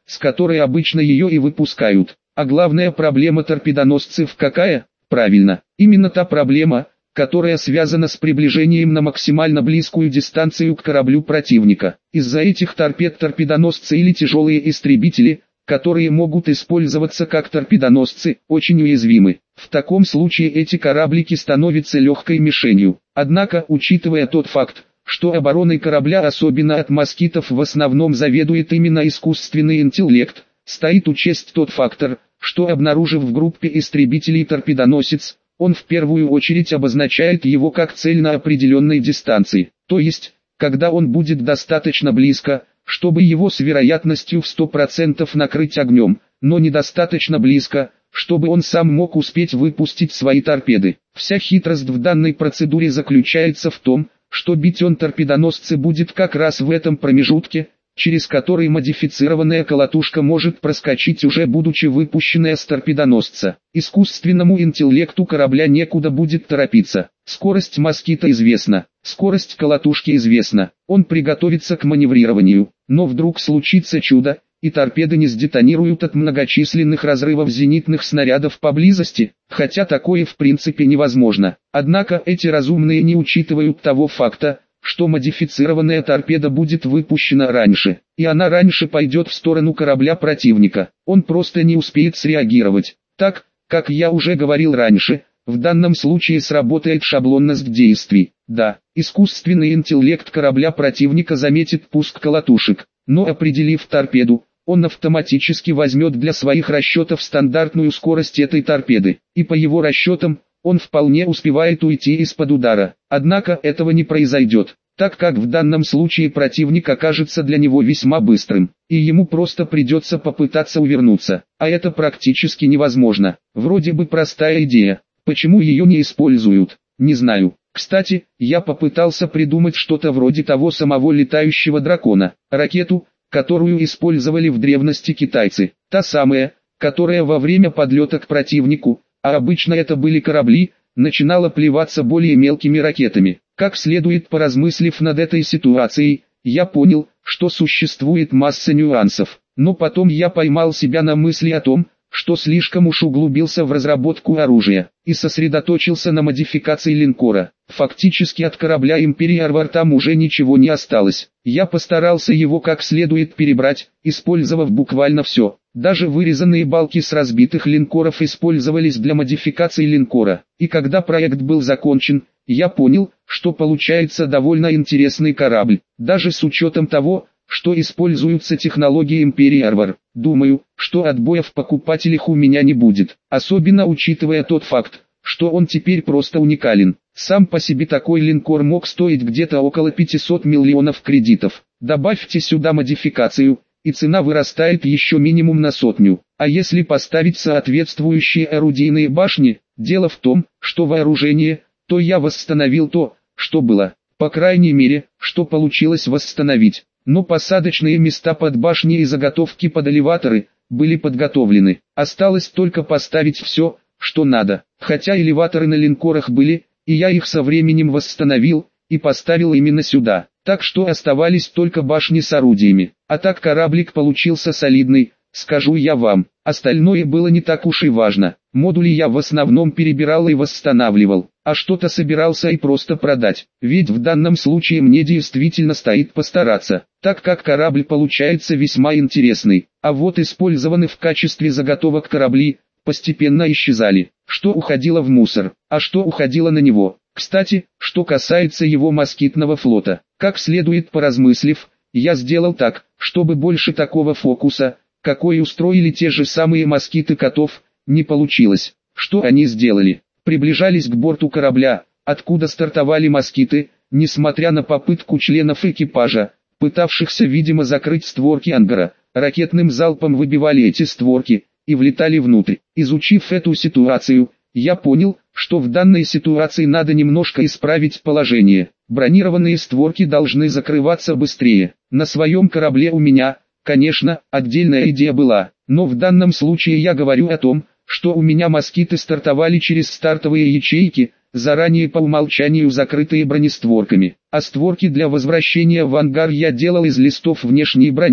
с которой обычно ее и выпускают. А главная проблема торпедоносцев какая? Правильно, именно та проблема, которая связана с приближением на максимально близкую дистанцию к кораблю противника. Из-за этих торпед торпедоносцы или тяжелые истребители, которые могут использоваться как торпедоносцы, очень уязвимы. В таком случае эти кораблики становятся легкой мишенью. Однако, учитывая тот факт, что обороной корабля особенно от москитов в основном заведует именно искусственный интеллект, стоит учесть тот фактор, что обнаружив в группе истребителей торпедоносец, он в первую очередь обозначает его как цель на определенной дистанции, то есть, когда он будет достаточно близко, чтобы его с вероятностью в сто процентов накрыть огнем, но недостаточно близко, чтобы он сам мог успеть выпустить свои торпеды. Вся хитрость в данной процедуре заключается в том, что бить он торпедоносцы будет как раз в этом промежутке, через который модифицированная колотушка может проскочить уже будучи выпущенная с торпедоносца. Искусственному интеллекту корабля некуда будет торопиться. Скорость москита известна, скорость колотушки известна, он приготовится к маневрированию, но вдруг случится чудо, и торпеды не сдетонируют от многочисленных разрывов зенитных снарядов поблизости, хотя такое в принципе невозможно. Однако эти разумные не учитывают того факта, что модифицированная торпеда будет выпущена раньше, и она раньше пойдет в сторону корабля противника. Он просто не успеет среагировать. Так, как я уже говорил раньше, в данном случае сработает шаблонность действий. Да, искусственный интеллект корабля противника заметит пуск колотушек, но определив торпеду, он автоматически возьмет для своих расчетов стандартную скорость этой торпеды, и по его расчетам, он вполне успевает уйти из-под удара. Однако этого не произойдет, так как в данном случае противник окажется для него весьма быстрым, и ему просто придется попытаться увернуться, а это практически невозможно. Вроде бы простая идея, почему ее не используют, не знаю. Кстати, я попытался придумать что-то вроде того самого летающего дракона, ракету, которую использовали в древности китайцы, та самая, которая во время подлета к противнику, а обычно это были корабли, начинала плеваться более мелкими ракетами. Как следует поразмыслив над этой ситуацией, я понял, что существует масса нюансов, но потом я поймал себя на мысли о том, что слишком уж углубился в разработку оружия, и сосредоточился на модификации линкора. Фактически от корабля Империарвар там уже ничего не осталось. Я постарался его как следует перебрать, использовав буквально все. Даже вырезанные балки с разбитых линкоров использовались для модификации линкора. И когда проект был закончен, я понял, что получается довольно интересный корабль, даже с учетом того, что используются технологии Империарвар. Думаю, что отбоя в покупателях у меня не будет, особенно учитывая тот факт, что он теперь просто уникален. Сам по себе такой линкор мог стоить где-то около пятисот миллионов кредитов. Добавьте сюда модификацию, и цена вырастает еще минимум на сотню. А если поставить соответствующие орудийные башни, дело в том, что вооружение, то я восстановил то, что было, по крайней мере, что получилось восстановить. Но посадочные места под башни и заготовки под элеваторы были подготовлены. Осталось только поставить все, что надо. Хотя элеваторы на линкорах были, и я их со временем восстановил, и поставил именно сюда. Так что оставались только башни с орудиями. А так кораблик получился солидный, скажу я вам. Остальное было не так уж и важно. Модули я в основном перебирал и восстанавливал, а что-то собирался и просто продать. Ведь в данном случае мне действительно стоит постараться, так как корабль получается весьма интересный. А вот использованные в качестве заготовок корабли постепенно исчезали, что уходило в мусор, а что уходило на него. Кстати, что касается его москитного флота, как следует поразмыслив, я сделал так, чтобы больше такого фокуса, какой устроили те же самые москиты котов, не получилось. Что они сделали? Приближались к борту корабля, откуда стартовали москиты, несмотря на попытку членов экипажа, пытавшихся видимо закрыть створки ангара, ракетным залпом выбивали эти створки и влетали внутрь. Изучив эту ситуацию, я понял, что в данной ситуации надо немножко исправить положение. Бронированные створки должны закрываться быстрее. На своем корабле у меня, конечно, отдельная идея была, но в данном случае я говорю о том, что у меня москиты стартовали через стартовые ячейки, заранее по умолчанию закрытые бронестворками, а створки для возвращения в ангар я делал из листов внешней брони.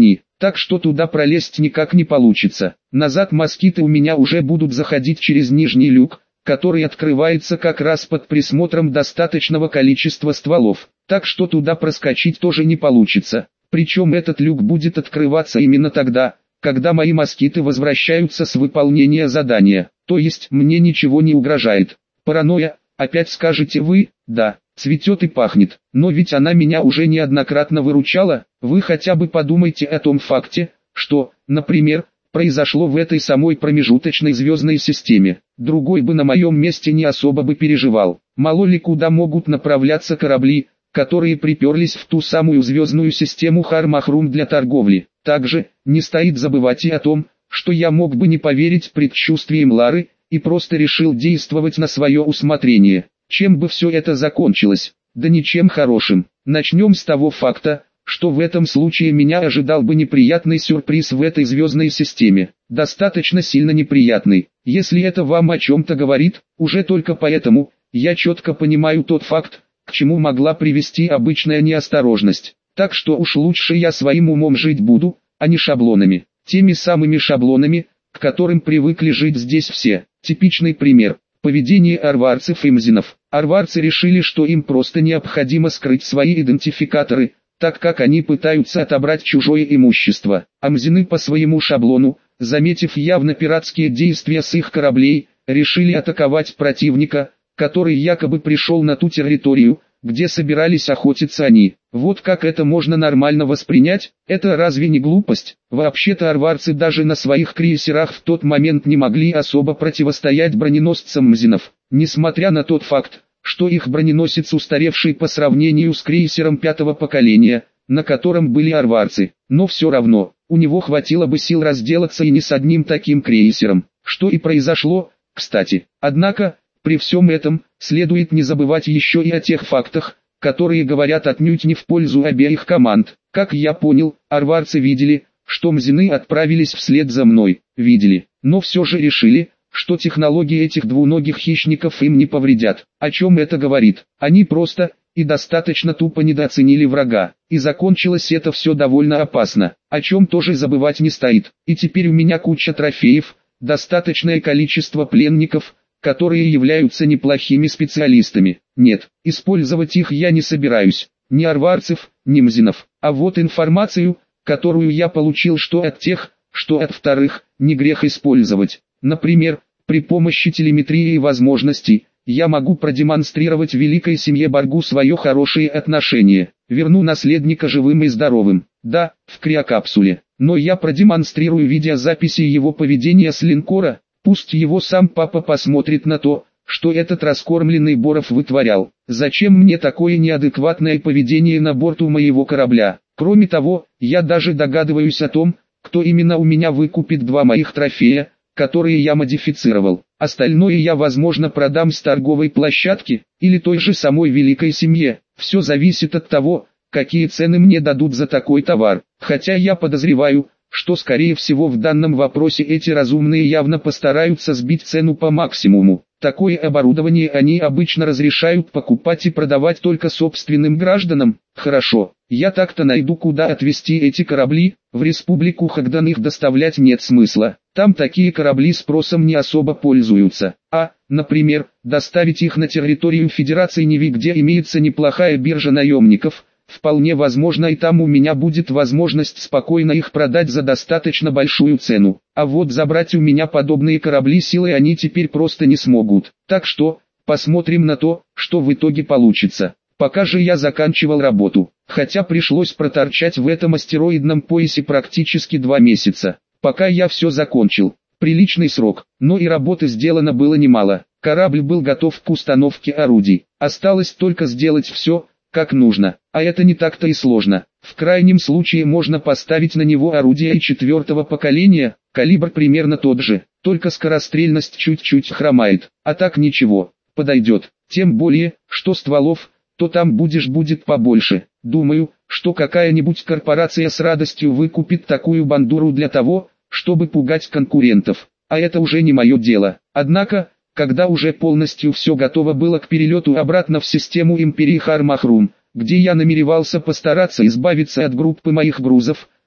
так что туда пролезть никак не получится. Назад москиты у меня уже будут заходить через нижний люк, который открывается как раз под присмотром достаточного количества стволов, так что туда проскочить тоже не получится. Причем этот люк будет открываться именно тогда, когда мои москиты возвращаются с выполнения задания, то есть мне ничего не угрожает. Паранойя, опять скажете вы? Да, цветет и пахнет, но ведь она меня уже неоднократно выручала. Вы хотя бы подумайте о том факте, что, например, произошло в этой самой промежуточной звездной системе. Другой бы на моем месте не особо бы переживал. Мало ли куда могут направляться корабли, которые приперлись в ту самую звездную систему Хар-Махрум для торговли. Также, не стоит забывать и о том, что я мог бы не поверить предчувствиям Лары, и просто решил действовать на свое усмотрение. Чем бы все это закончилось? Да ничем хорошим. Начнем с того факта, что в этом случае меня ожидал бы неприятный сюрприз в этой звездной системе. Достаточно сильно неприятный. Если это вам о чем-то говорит, уже только поэтому, я четко понимаю тот факт, к чему могла привести обычная неосторожность. Так что уж лучше я своим умом жить буду, а не шаблонами. Теми самыми шаблонами, к которым привыкли жить здесь все. Типичный пример. Поведение арварцев и мзинов. Арварцы решили, что им просто необходимо скрыть свои идентификаторы, так как они пытаются отобрать чужое имущество. А мзины по своему шаблону, заметив явно пиратские действия с их кораблей, решили атаковать противника, который якобы пришел на ту территорию, где собирались охотиться они. Вот как это можно нормально воспринять? Это разве не глупость? Вообще-то арварцы даже на своих крейсерах в тот момент не могли особо противостоять броненосцам мзинов. Несмотря на тот факт, что их броненосец устаревший по сравнению с крейсером пятого поколения, на котором были арварцы, но все равно, у него хватило бы сил разделаться и не с одним таким крейсером, что и произошло, кстати. Однако, при всем этом, следует не забывать еще и о тех фактах, которые говорят отнюдь не в пользу обеих команд. Как я понял, арварцы видели, что мзины отправились вслед за мной, видели, но все же решили, что технологии этих двуногих хищников им не повредят. О чем это говорит? Они просто и достаточно тупо недооценили врага, и закончилось это все довольно опасно, о чем тоже забывать не стоит. И теперь у меня куча трофеев, достаточное количество пленников, которые являются неплохими специалистами. Нет, использовать их я не собираюсь, ни арварцев, ни мзинов. А вот информацию, которую я получил что от тех, что от вторых, не грех использовать. Например, при помощи телеметрии и возможностей, я могу продемонстрировать великой семье Баргу свое хорошее отношение. Верну наследника живым и здоровым. Да, в криокапсуле. Но я продемонстрирую видеозаписи его поведения с линкора. Пусть его сам папа посмотрит на то, что этот раскормленный Боров вытворял. Зачем мне такое неадекватное поведение на борту моего корабля? Кроме того, я даже догадываюсь о том, кто именно у меня выкупит два моих трофея, которые я модифицировал. Остальное я возможно продам с торговой площадки, или той же самой великой семье. Все зависит от того, какие цены мне дадут за такой товар. Хотя я подозреваю, что скорее всего в данном вопросе эти разумные явно постараются сбить цену по максимуму. Такое оборудование они обычно разрешают покупать и продавать только собственным гражданам. Хорошо, я так-то найду куда отвезти эти корабли, в республику Хагдан их доставлять нет смысла. Там такие корабли спросом не особо пользуются. А, например, доставить их на территорию Федерации Неви, где имеется неплохая биржа наемников. Вполне возможно, и там у меня будет возможность спокойно их продать за достаточно большую цену. А вот забрать у меня подобные корабли силой они теперь просто не смогут. Так что, посмотрим на то, что в итоге получится. Пока же я заканчивал работу, хотя пришлось проторчать в этом астероидном поясе практически два месяца. Пока я все закончил. Приличный срок, но и работы сделано было немало. Корабль был готов к установке орудий. Осталось только сделать все, как нужно, а это не так-то и сложно. В крайнем случае можно поставить на него орудие и четвертого поколения, калибр примерно тот же, только скорострельность чуть-чуть хромает, а так ничего, подойдет. Тем более, что стволов, то там будешь будет побольше. Думаю, что какая-нибудь корпорация с радостью выкупит такую бандуру для того, чтобы пугать конкурентов, а это уже не мое дело. Однако, когда уже полностью все готово было к перелету обратно в систему Империи Хар-Махрум, где я намеревался постараться избавиться от группы моих грузов,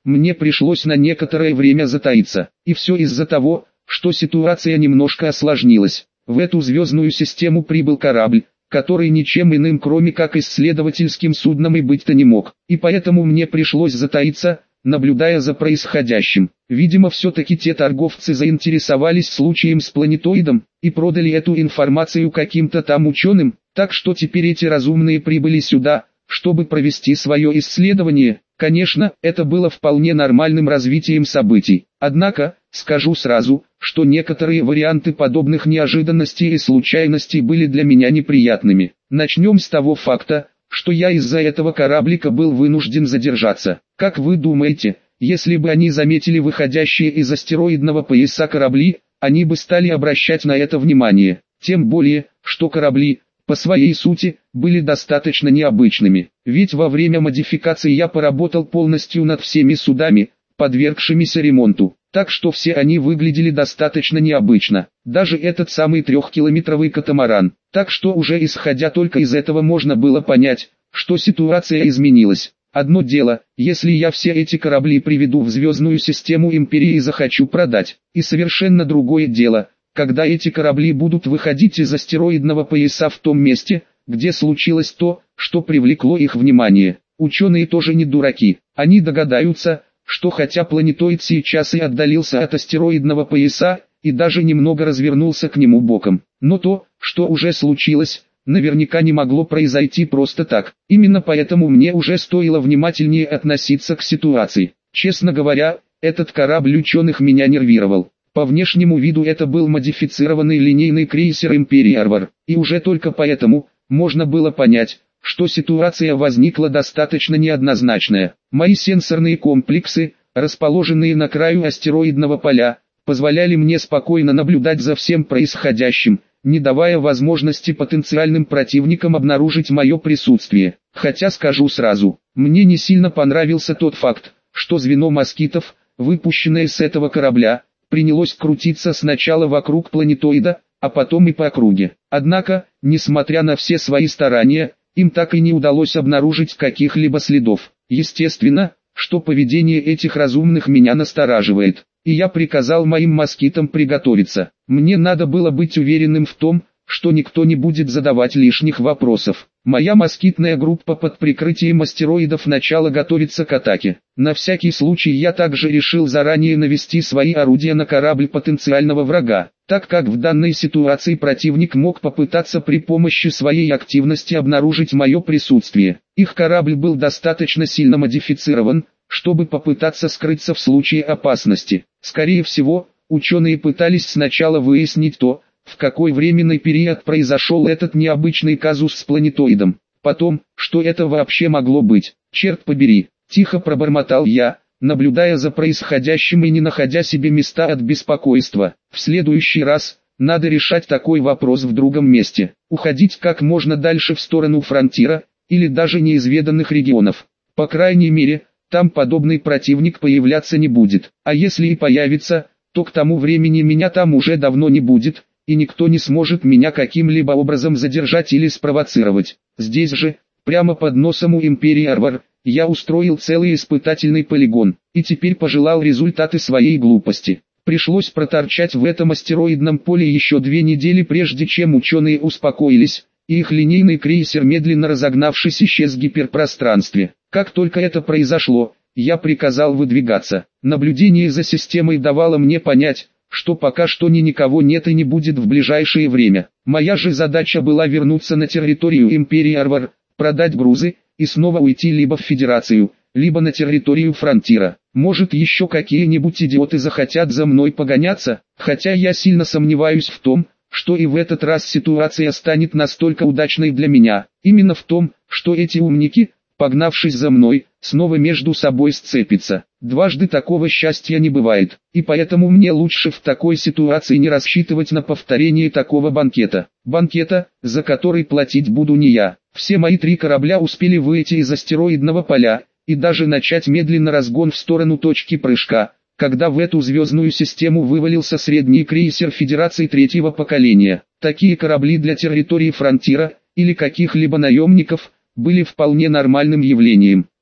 мне пришлось на некоторое время затаиться. И все из-за того, что ситуация немножко осложнилась. В эту звездную систему прибыл корабль, который ничем иным кроме как исследовательским судном и быть-то не мог. И поэтому мне пришлось затаиться, наблюдая за происходящим. Видимо, все-таки те торговцы заинтересовались случаем с планетоидом, и продали эту информацию каким-то там ученым, так что теперь эти разумные прибыли сюда, чтобы провести свое исследование. Конечно, это было вполне нормальным развитием событий. Однако, скажу сразу, что некоторые варианты подобных неожиданностей и случайностей были для меня неприятными. Начнем с того факта, что я из-за этого кораблика был вынужден задержаться. Как вы думаете, если бы они заметили выходящие из астероидного пояса корабли, они бы стали обращать на это внимание? Тем более, что корабли, по своей сути, были достаточно необычными. Ведь во время модификации я поработал полностью над всеми судами, подвергшимися ремонту. Так что все они выглядели достаточно необычно. Даже этот самый трехкилометровый катамаран. Так что уже исходя только из этого можно было понять, что ситуация изменилась. Одно дело, если я все эти корабли приведу в звездную систему Империи и захочу продать. И совершенно другое дело, когда эти корабли будут выходить из астероидного пояса в том месте, где случилось то, что привлекло их внимание. Ученые тоже не дураки. Они догадаются, что хотя планетоид сейчас и отдалился от астероидного пояса, и даже немного развернулся к нему боком, но то, что уже случилось, наверняка не могло произойти просто так. Именно поэтому мне уже стоило внимательнее относиться к ситуации. Честно говоря, этот корабль ученых меня нервировал. По внешнему виду это был модифицированный линейный крейсер Империи Арвар, и уже только поэтому можно было понять, что ситуация возникла достаточно неоднозначная. Мои сенсорные комплексы, расположенные на краю астероидного поля, позволяли мне спокойно наблюдать за всем происходящим, не давая возможности потенциальным противникам обнаружить мое присутствие. Хотя скажу сразу, мне не сильно понравился тот факт, что звено москитов, выпущенное с этого корабля, принялось крутиться сначала вокруг планетоида, а потом и по округе. Однако, несмотря на все свои старания, им так и не удалось обнаружить каких-либо следов. Естественно, что поведение этих разумных меня настораживает, и я приказал моим москитам приготовиться. Мне надо было быть уверенным в том, что никто не будет задавать лишних вопросов. Моя москитная группа под прикрытием астероидов начала готовиться к атаке. На всякий случай я также решил заранее навести свои орудия на корабль потенциального врага, так как в данной ситуации противник мог попытаться при помощи своей активности обнаружить мое присутствие. Их корабль был достаточно сильно модифицирован, чтобы попытаться скрыться в случае опасности. Скорее всего, ученые пытались сначала выяснить то, в какой временный период произошел этот необычный казус с планетоидом. Потом, что это вообще могло быть? Черт побери, тихо пробормотал я, наблюдая за происходящим и не находя себе места от беспокойства. В следующий раз, надо решать такой вопрос в другом месте. Уходить как можно дальше в сторону фронтира, или даже неизведанных регионов. По крайней мере, там подобный противник появляться не будет. А если и появится, то к тому времени меня там уже давно не будет, и никто не сможет меня каким-либо образом задержать или спровоцировать. Здесь же, прямо под носом у Империи Арвар, я устроил целый испытательный полигон, и теперь пожелал результаты своей глупости. Пришлось проторчать в этом астероидном поле еще две недели прежде чем ученые успокоились, и их линейный крейсер медленно разогнавшись исчез в гиперпространстве. Как только это произошло, я приказал выдвигаться. Наблюдение за системой давало мне понять, что пока что ни никого нет и не будет в ближайшее время. Моя же задача была вернуться на территорию Империи Арвар, продать грузы, и снова уйти либо в Федерацию, либо на территорию Фронтира. Может еще какие-нибудь идиоты захотят за мной погоняться, хотя я сильно сомневаюсь в том, что и в этот раз ситуация станет настолько удачной для меня. Именно в том, что эти умники, погнавшись за мной, снова между собой сцепятся. Дважды такого счастья не бывает, и поэтому мне лучше в такой ситуации не рассчитывать на повторение такого банкета. Банкета, за который платить буду не я. Все мои три корабля успели выйти из астероидного поля, и даже начать медленно разгон в сторону точки прыжка, когда в эту звездную систему вывалился средний крейсер Федерации третьего поколения. Такие корабли для территории Фронтира, или каких-либо наемников, были вполне нормальным явлением.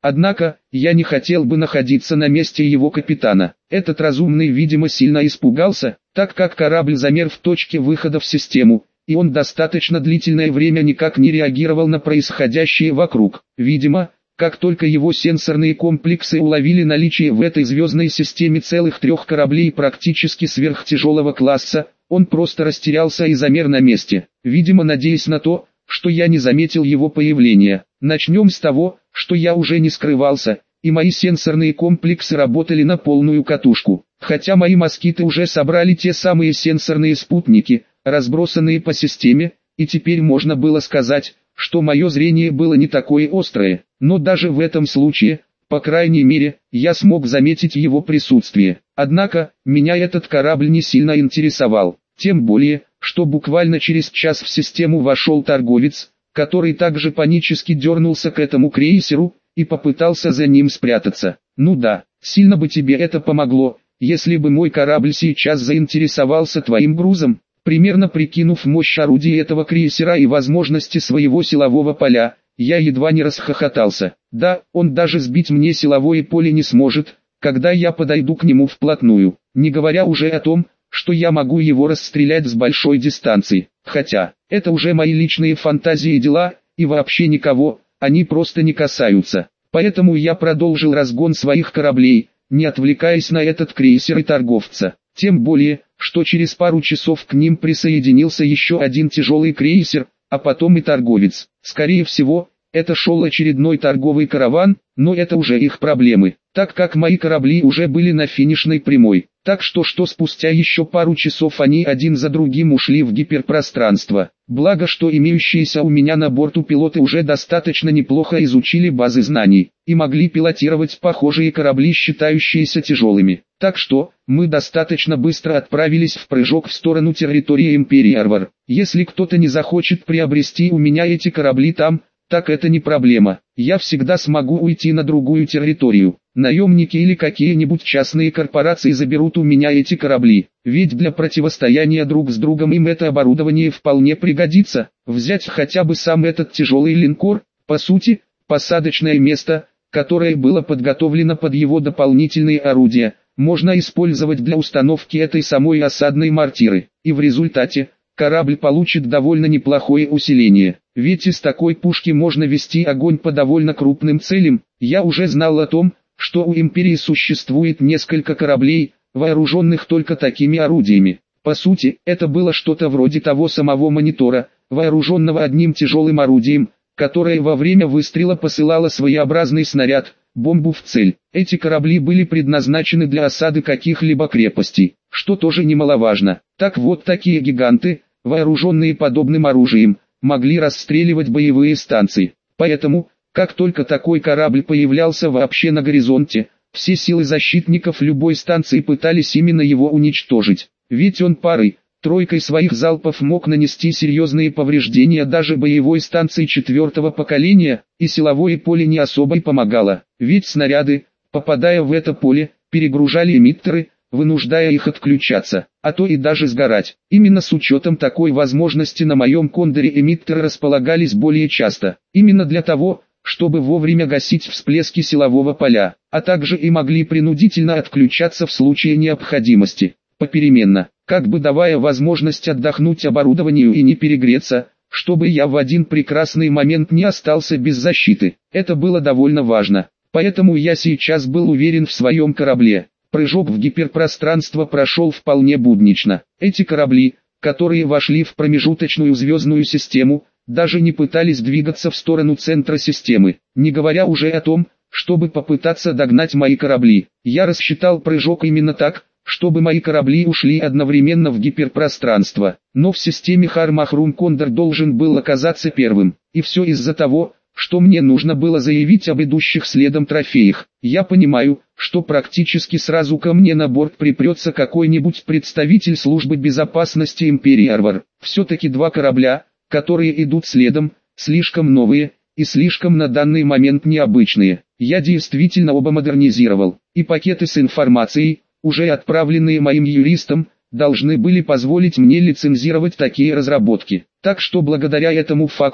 Однако, я не хотел бы находиться на месте его капитана. Этот разумный, видимо, сильно испугался, так как корабль замер в точке выхода в систему, и он достаточно длительное время никак не реагировал на происходящее вокруг. Видимо, как только его сенсорные комплексы уловили наличие в этой звездной системе целых трех кораблей практически сверхтяжелого класса, он просто растерялся и замер на месте, видимо надеясь на то, что я не заметил его появления. Начнем с того, что я уже не скрывался, и мои сенсорные комплексы работали на полную катушку. Хотя мои москиты уже собрали те самые сенсорные спутники, разбросанные по системе, и теперь можно было сказать, что мое зрение было не такое острое, но даже в этом случае, по крайней мере, я смог заметить его присутствие. Однако, меня этот корабль не сильно интересовал, тем более, что буквально через час в систему вошел торговец, который также панически дернулся к этому крейсеру и попытался за ним спрятаться. Ну да, сильно бы тебе это помогло, если бы мой корабль сейчас заинтересовался твоим грузом. Примерно прикинув мощь орудий этого крейсера и возможности своего силового поля, я едва не расхохотался. Да, он даже сбить мне силовое поле не сможет, когда я подойду к нему вплотную, не говоря уже о том, что я могу его расстрелять с большой дистанции. Хотя, это уже мои личные фантазии и дела, и вообще никого, они просто не касаются. Поэтому я продолжил разгон своих кораблей, не отвлекаясь на этот крейсер и торговца. Тем более, что через пару часов к ним присоединился еще один тяжелый крейсер, а потом и торговец. Скорее всего, это шел очередной торговый караван, но это уже их проблемы, так как мои корабли уже были на финишной прямой. Так что что спустя еще пару часов они один за другим ушли в гиперпространство. Благо, что имеющиеся у меня на борту пилоты уже достаточно неплохо изучили базы знаний и могли пилотировать похожие корабли, считающиеся тяжелыми. Так что, мы достаточно быстро отправились в прыжок в сторону территории Империи Арвар. Если кто-то не захочет приобрести у меня эти корабли там, так это не проблема. Я всегда смогу уйти на другую территорию. Наемники или какие-нибудь частные корпорации заберут у меня эти корабли, ведь для противостояния друг с другом им это оборудование вполне пригодится. Взять хотя бы сам этот тяжелый линкор, по сути, посадочное место, которое было подготовлено под его дополнительные орудия, можно использовать для установки этой самой осадной мортиры, и в результате корабль получит довольно неплохое усиление. Ведь из такой пушки можно вести огонь по довольно крупным целям. Я уже знал о том, что у Империи существует несколько кораблей, вооруженных только такими орудиями. По сути, это было что-то вроде того самого монитора, вооруженного одним тяжелым орудием, которое во время выстрела посылало своеобразный снаряд, бомбу в цель. Эти корабли были предназначены для осады каких-либо крепостей, что тоже немаловажно. Так вот, такие гиганты, вооруженные подобным оружием, могли расстреливать боевые станции. Поэтому, как только такой корабль появлялся вообще на горизонте, все силы защитников любой станции пытались именно его уничтожить. Ведь он парой, тройкой своих залпов мог нанести серьезные повреждения даже боевой станции четвертого поколения, и силовое поле не особо и помогало. Ведь снаряды, попадая в это поле, перегружали эмиттеры, вынуждая их отключаться, а то и даже сгорать. Именно с учетом такой возможности на моем кондоре эмиттеры располагались более часто, именно для того, чтобы вовремя гасить всплески силового поля, а также и могли принудительно отключаться в случае необходимости, попеременно, как бы давая возможность отдохнуть оборудованию и не перегреться, чтобы я в один прекрасный момент не остался без защиты. Это было довольно важно, поэтому я сейчас был уверен в своем корабле. Прыжок в гиперпространство прошел вполне буднично. Эти корабли, которые вошли в промежуточную звездную систему, даже не пытались двигаться в сторону центра системы, не говоря уже о том, чтобы попытаться догнать мои корабли. Я рассчитал прыжок именно так, чтобы мои корабли ушли одновременно в гиперпространство, но в системе Хармахрум Кондор должен был оказаться первым, и все из-за того, что мне нужно было заявить об идущих следом трофеях. Я понимаю, что практически сразу ко мне на борт припрется какой-нибудь представитель службы безопасности Империи Арвар. Все-таки два корабля, которые идут следом, слишком новые, и слишком на данный момент необычные. Я действительно оба модернизировал, и пакеты с информацией, уже отправленные моим юристам, должны были позволить мне лицензировать такие разработки. Так что благодаря этому факту,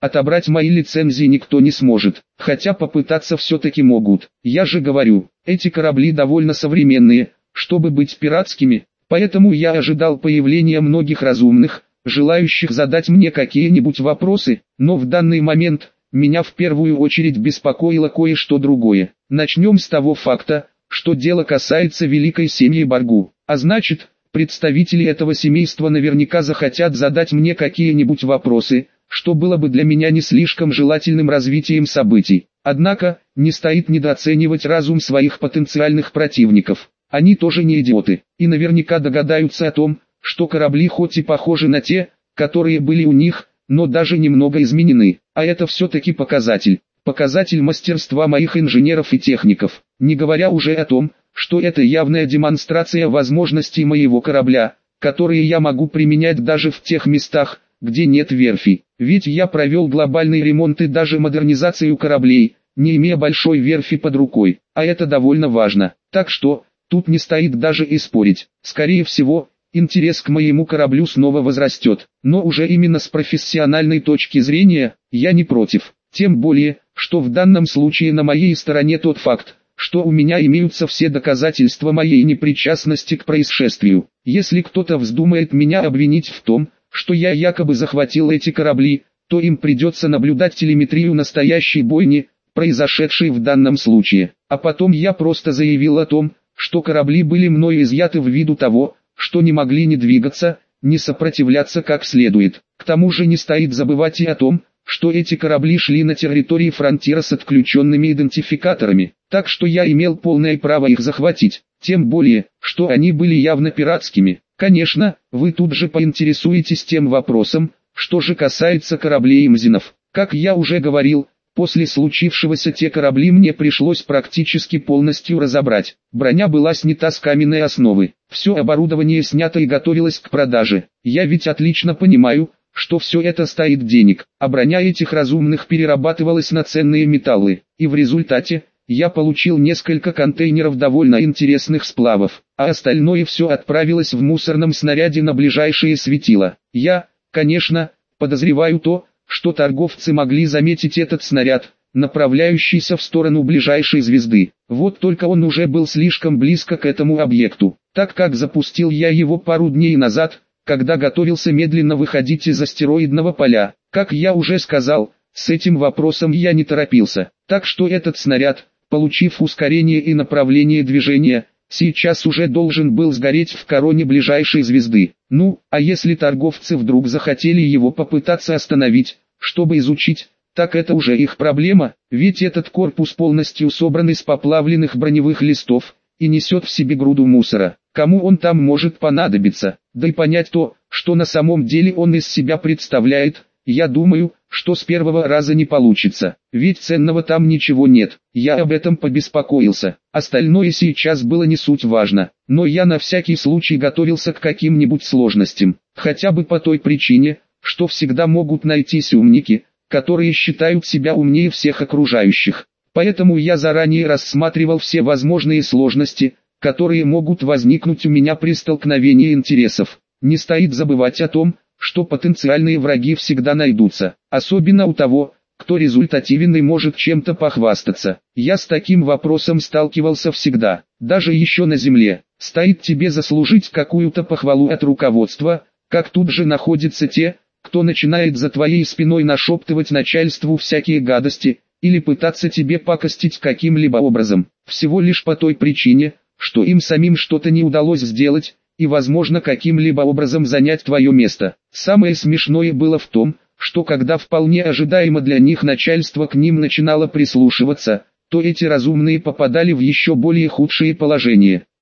отобрать мои лицензии никто не сможет, хотя попытаться все-таки могут. Я же говорю, эти корабли довольно современные, чтобы быть пиратскими, поэтому я ожидал появления многих разумных, желающих задать мне какие-нибудь вопросы, но в данный момент меня в первую очередь беспокоило кое-что другое. Начнем с того факта, что дело касается великой семьи Баргу, а значит, представители этого семейства наверняка захотят задать мне какие-нибудь вопросы, что было бы для меня не слишком желательным развитием событий. Однако, не стоит недооценивать разум своих потенциальных противников. Они тоже не идиоты, и наверняка догадаются о том, что корабли хоть и похожи на те, которые были у них, но даже немного изменены, а это все-таки показатель. Показатель мастерства моих инженеров и техников, не говоря уже о том, что это явная демонстрация возможностей моего корабля, которые я могу применять даже в тех местах, где нет верфи. Ведь я провел глобальный ремонт и даже модернизацию кораблей, не имея большой верфи под рукой, а это довольно важно. Так что, тут не стоит даже и спорить. Скорее всего, интерес к моему кораблю снова возрастет, но уже именно с профессиональной точки зрения, я не против. Тем более, что в данном случае на моей стороне тот факт, что у меня имеются все доказательства моей непричастности к происшествию. Если кто-то вздумает меня обвинить в том, что я якобы захватил эти корабли, то им придется наблюдать телеметрию настоящей бойни, произошедшей в данном случае. А потом я просто заявил о том, что корабли были мною изъяты ввиду того, что не могли ни двигаться, ни сопротивляться как следует. К тому же не стоит забывать и о том, что эти корабли шли на территории фронтира с отключенными идентификаторами, так что я имел полное право их захватить, тем более, что они были явно пиратскими. Конечно, вы тут же поинтересуетесь тем вопросом, что же касается кораблей Имзинов. Как я уже говорил, после случившегося те корабли мне пришлось практически полностью разобрать. Броня была снята с каменной основы, все оборудование снято и готовилось к продаже. Я ведь отлично понимаю, что все это стоит денег, а броня этих разумных перерабатывалась на ценные металлы, и в результате, я получил несколько контейнеров довольно интересных сплавов, а остальное все отправилось в мусорном снаряде на ближайшие светила. Я, конечно, подозреваю то, что торговцы могли заметить этот снаряд, направляющийся в сторону ближайшей звезды. Вот только он уже был слишком близко к этому объекту, так как запустил я его пару дней назад, когда готовился медленно выходить из астероидного поля. Как я уже сказал, с этим вопросом я не торопился, так что этот снаряд, получив ускорение и направление движения, сейчас уже должен был сгореть в короне ближайшей звезды. Ну, а если торговцы вдруг захотели его попытаться остановить, чтобы изучить, так это уже их проблема, ведь этот корпус полностью собран из поплавленных броневых листов, и несет в себе груду мусора. Кому он там может понадобиться, да и понять то, что на самом деле он из себя представляет, я думаю, что с первого раза не получится, ведь ценного там ничего нет. Я об этом побеспокоился, остальное сейчас было не суть важно, но я на всякий случай готовился к каким-нибудь сложностям, хотя бы по той причине, что всегда могут найтись умники, которые считают себя умнее всех окружающих. Поэтому я заранее рассматривал все возможные сложности, которые могут возникнуть у меня при столкновении интересов. Не стоит забывать о том, что потенциальные враги всегда найдутся, особенно у того, кто результативен и может чем-то похвастаться. Я с таким вопросом сталкивался всегда, даже еще на земле. Стоит тебе заслужить какую-то похвалу от руководства, как тут же находятся те, кто начинает за твоей спиной нашептывать начальству всякие гадости, или пытаться тебе пакостить каким-либо образом, всего лишь по той причине, что им самим что-то не удалось сделать, и возможно каким-либо образом занять твое место. Самое смешное было в том, что когда вполне ожидаемо для них начальство к ним начинало прислушиваться, то эти разумные попадали в еще более худшие положения.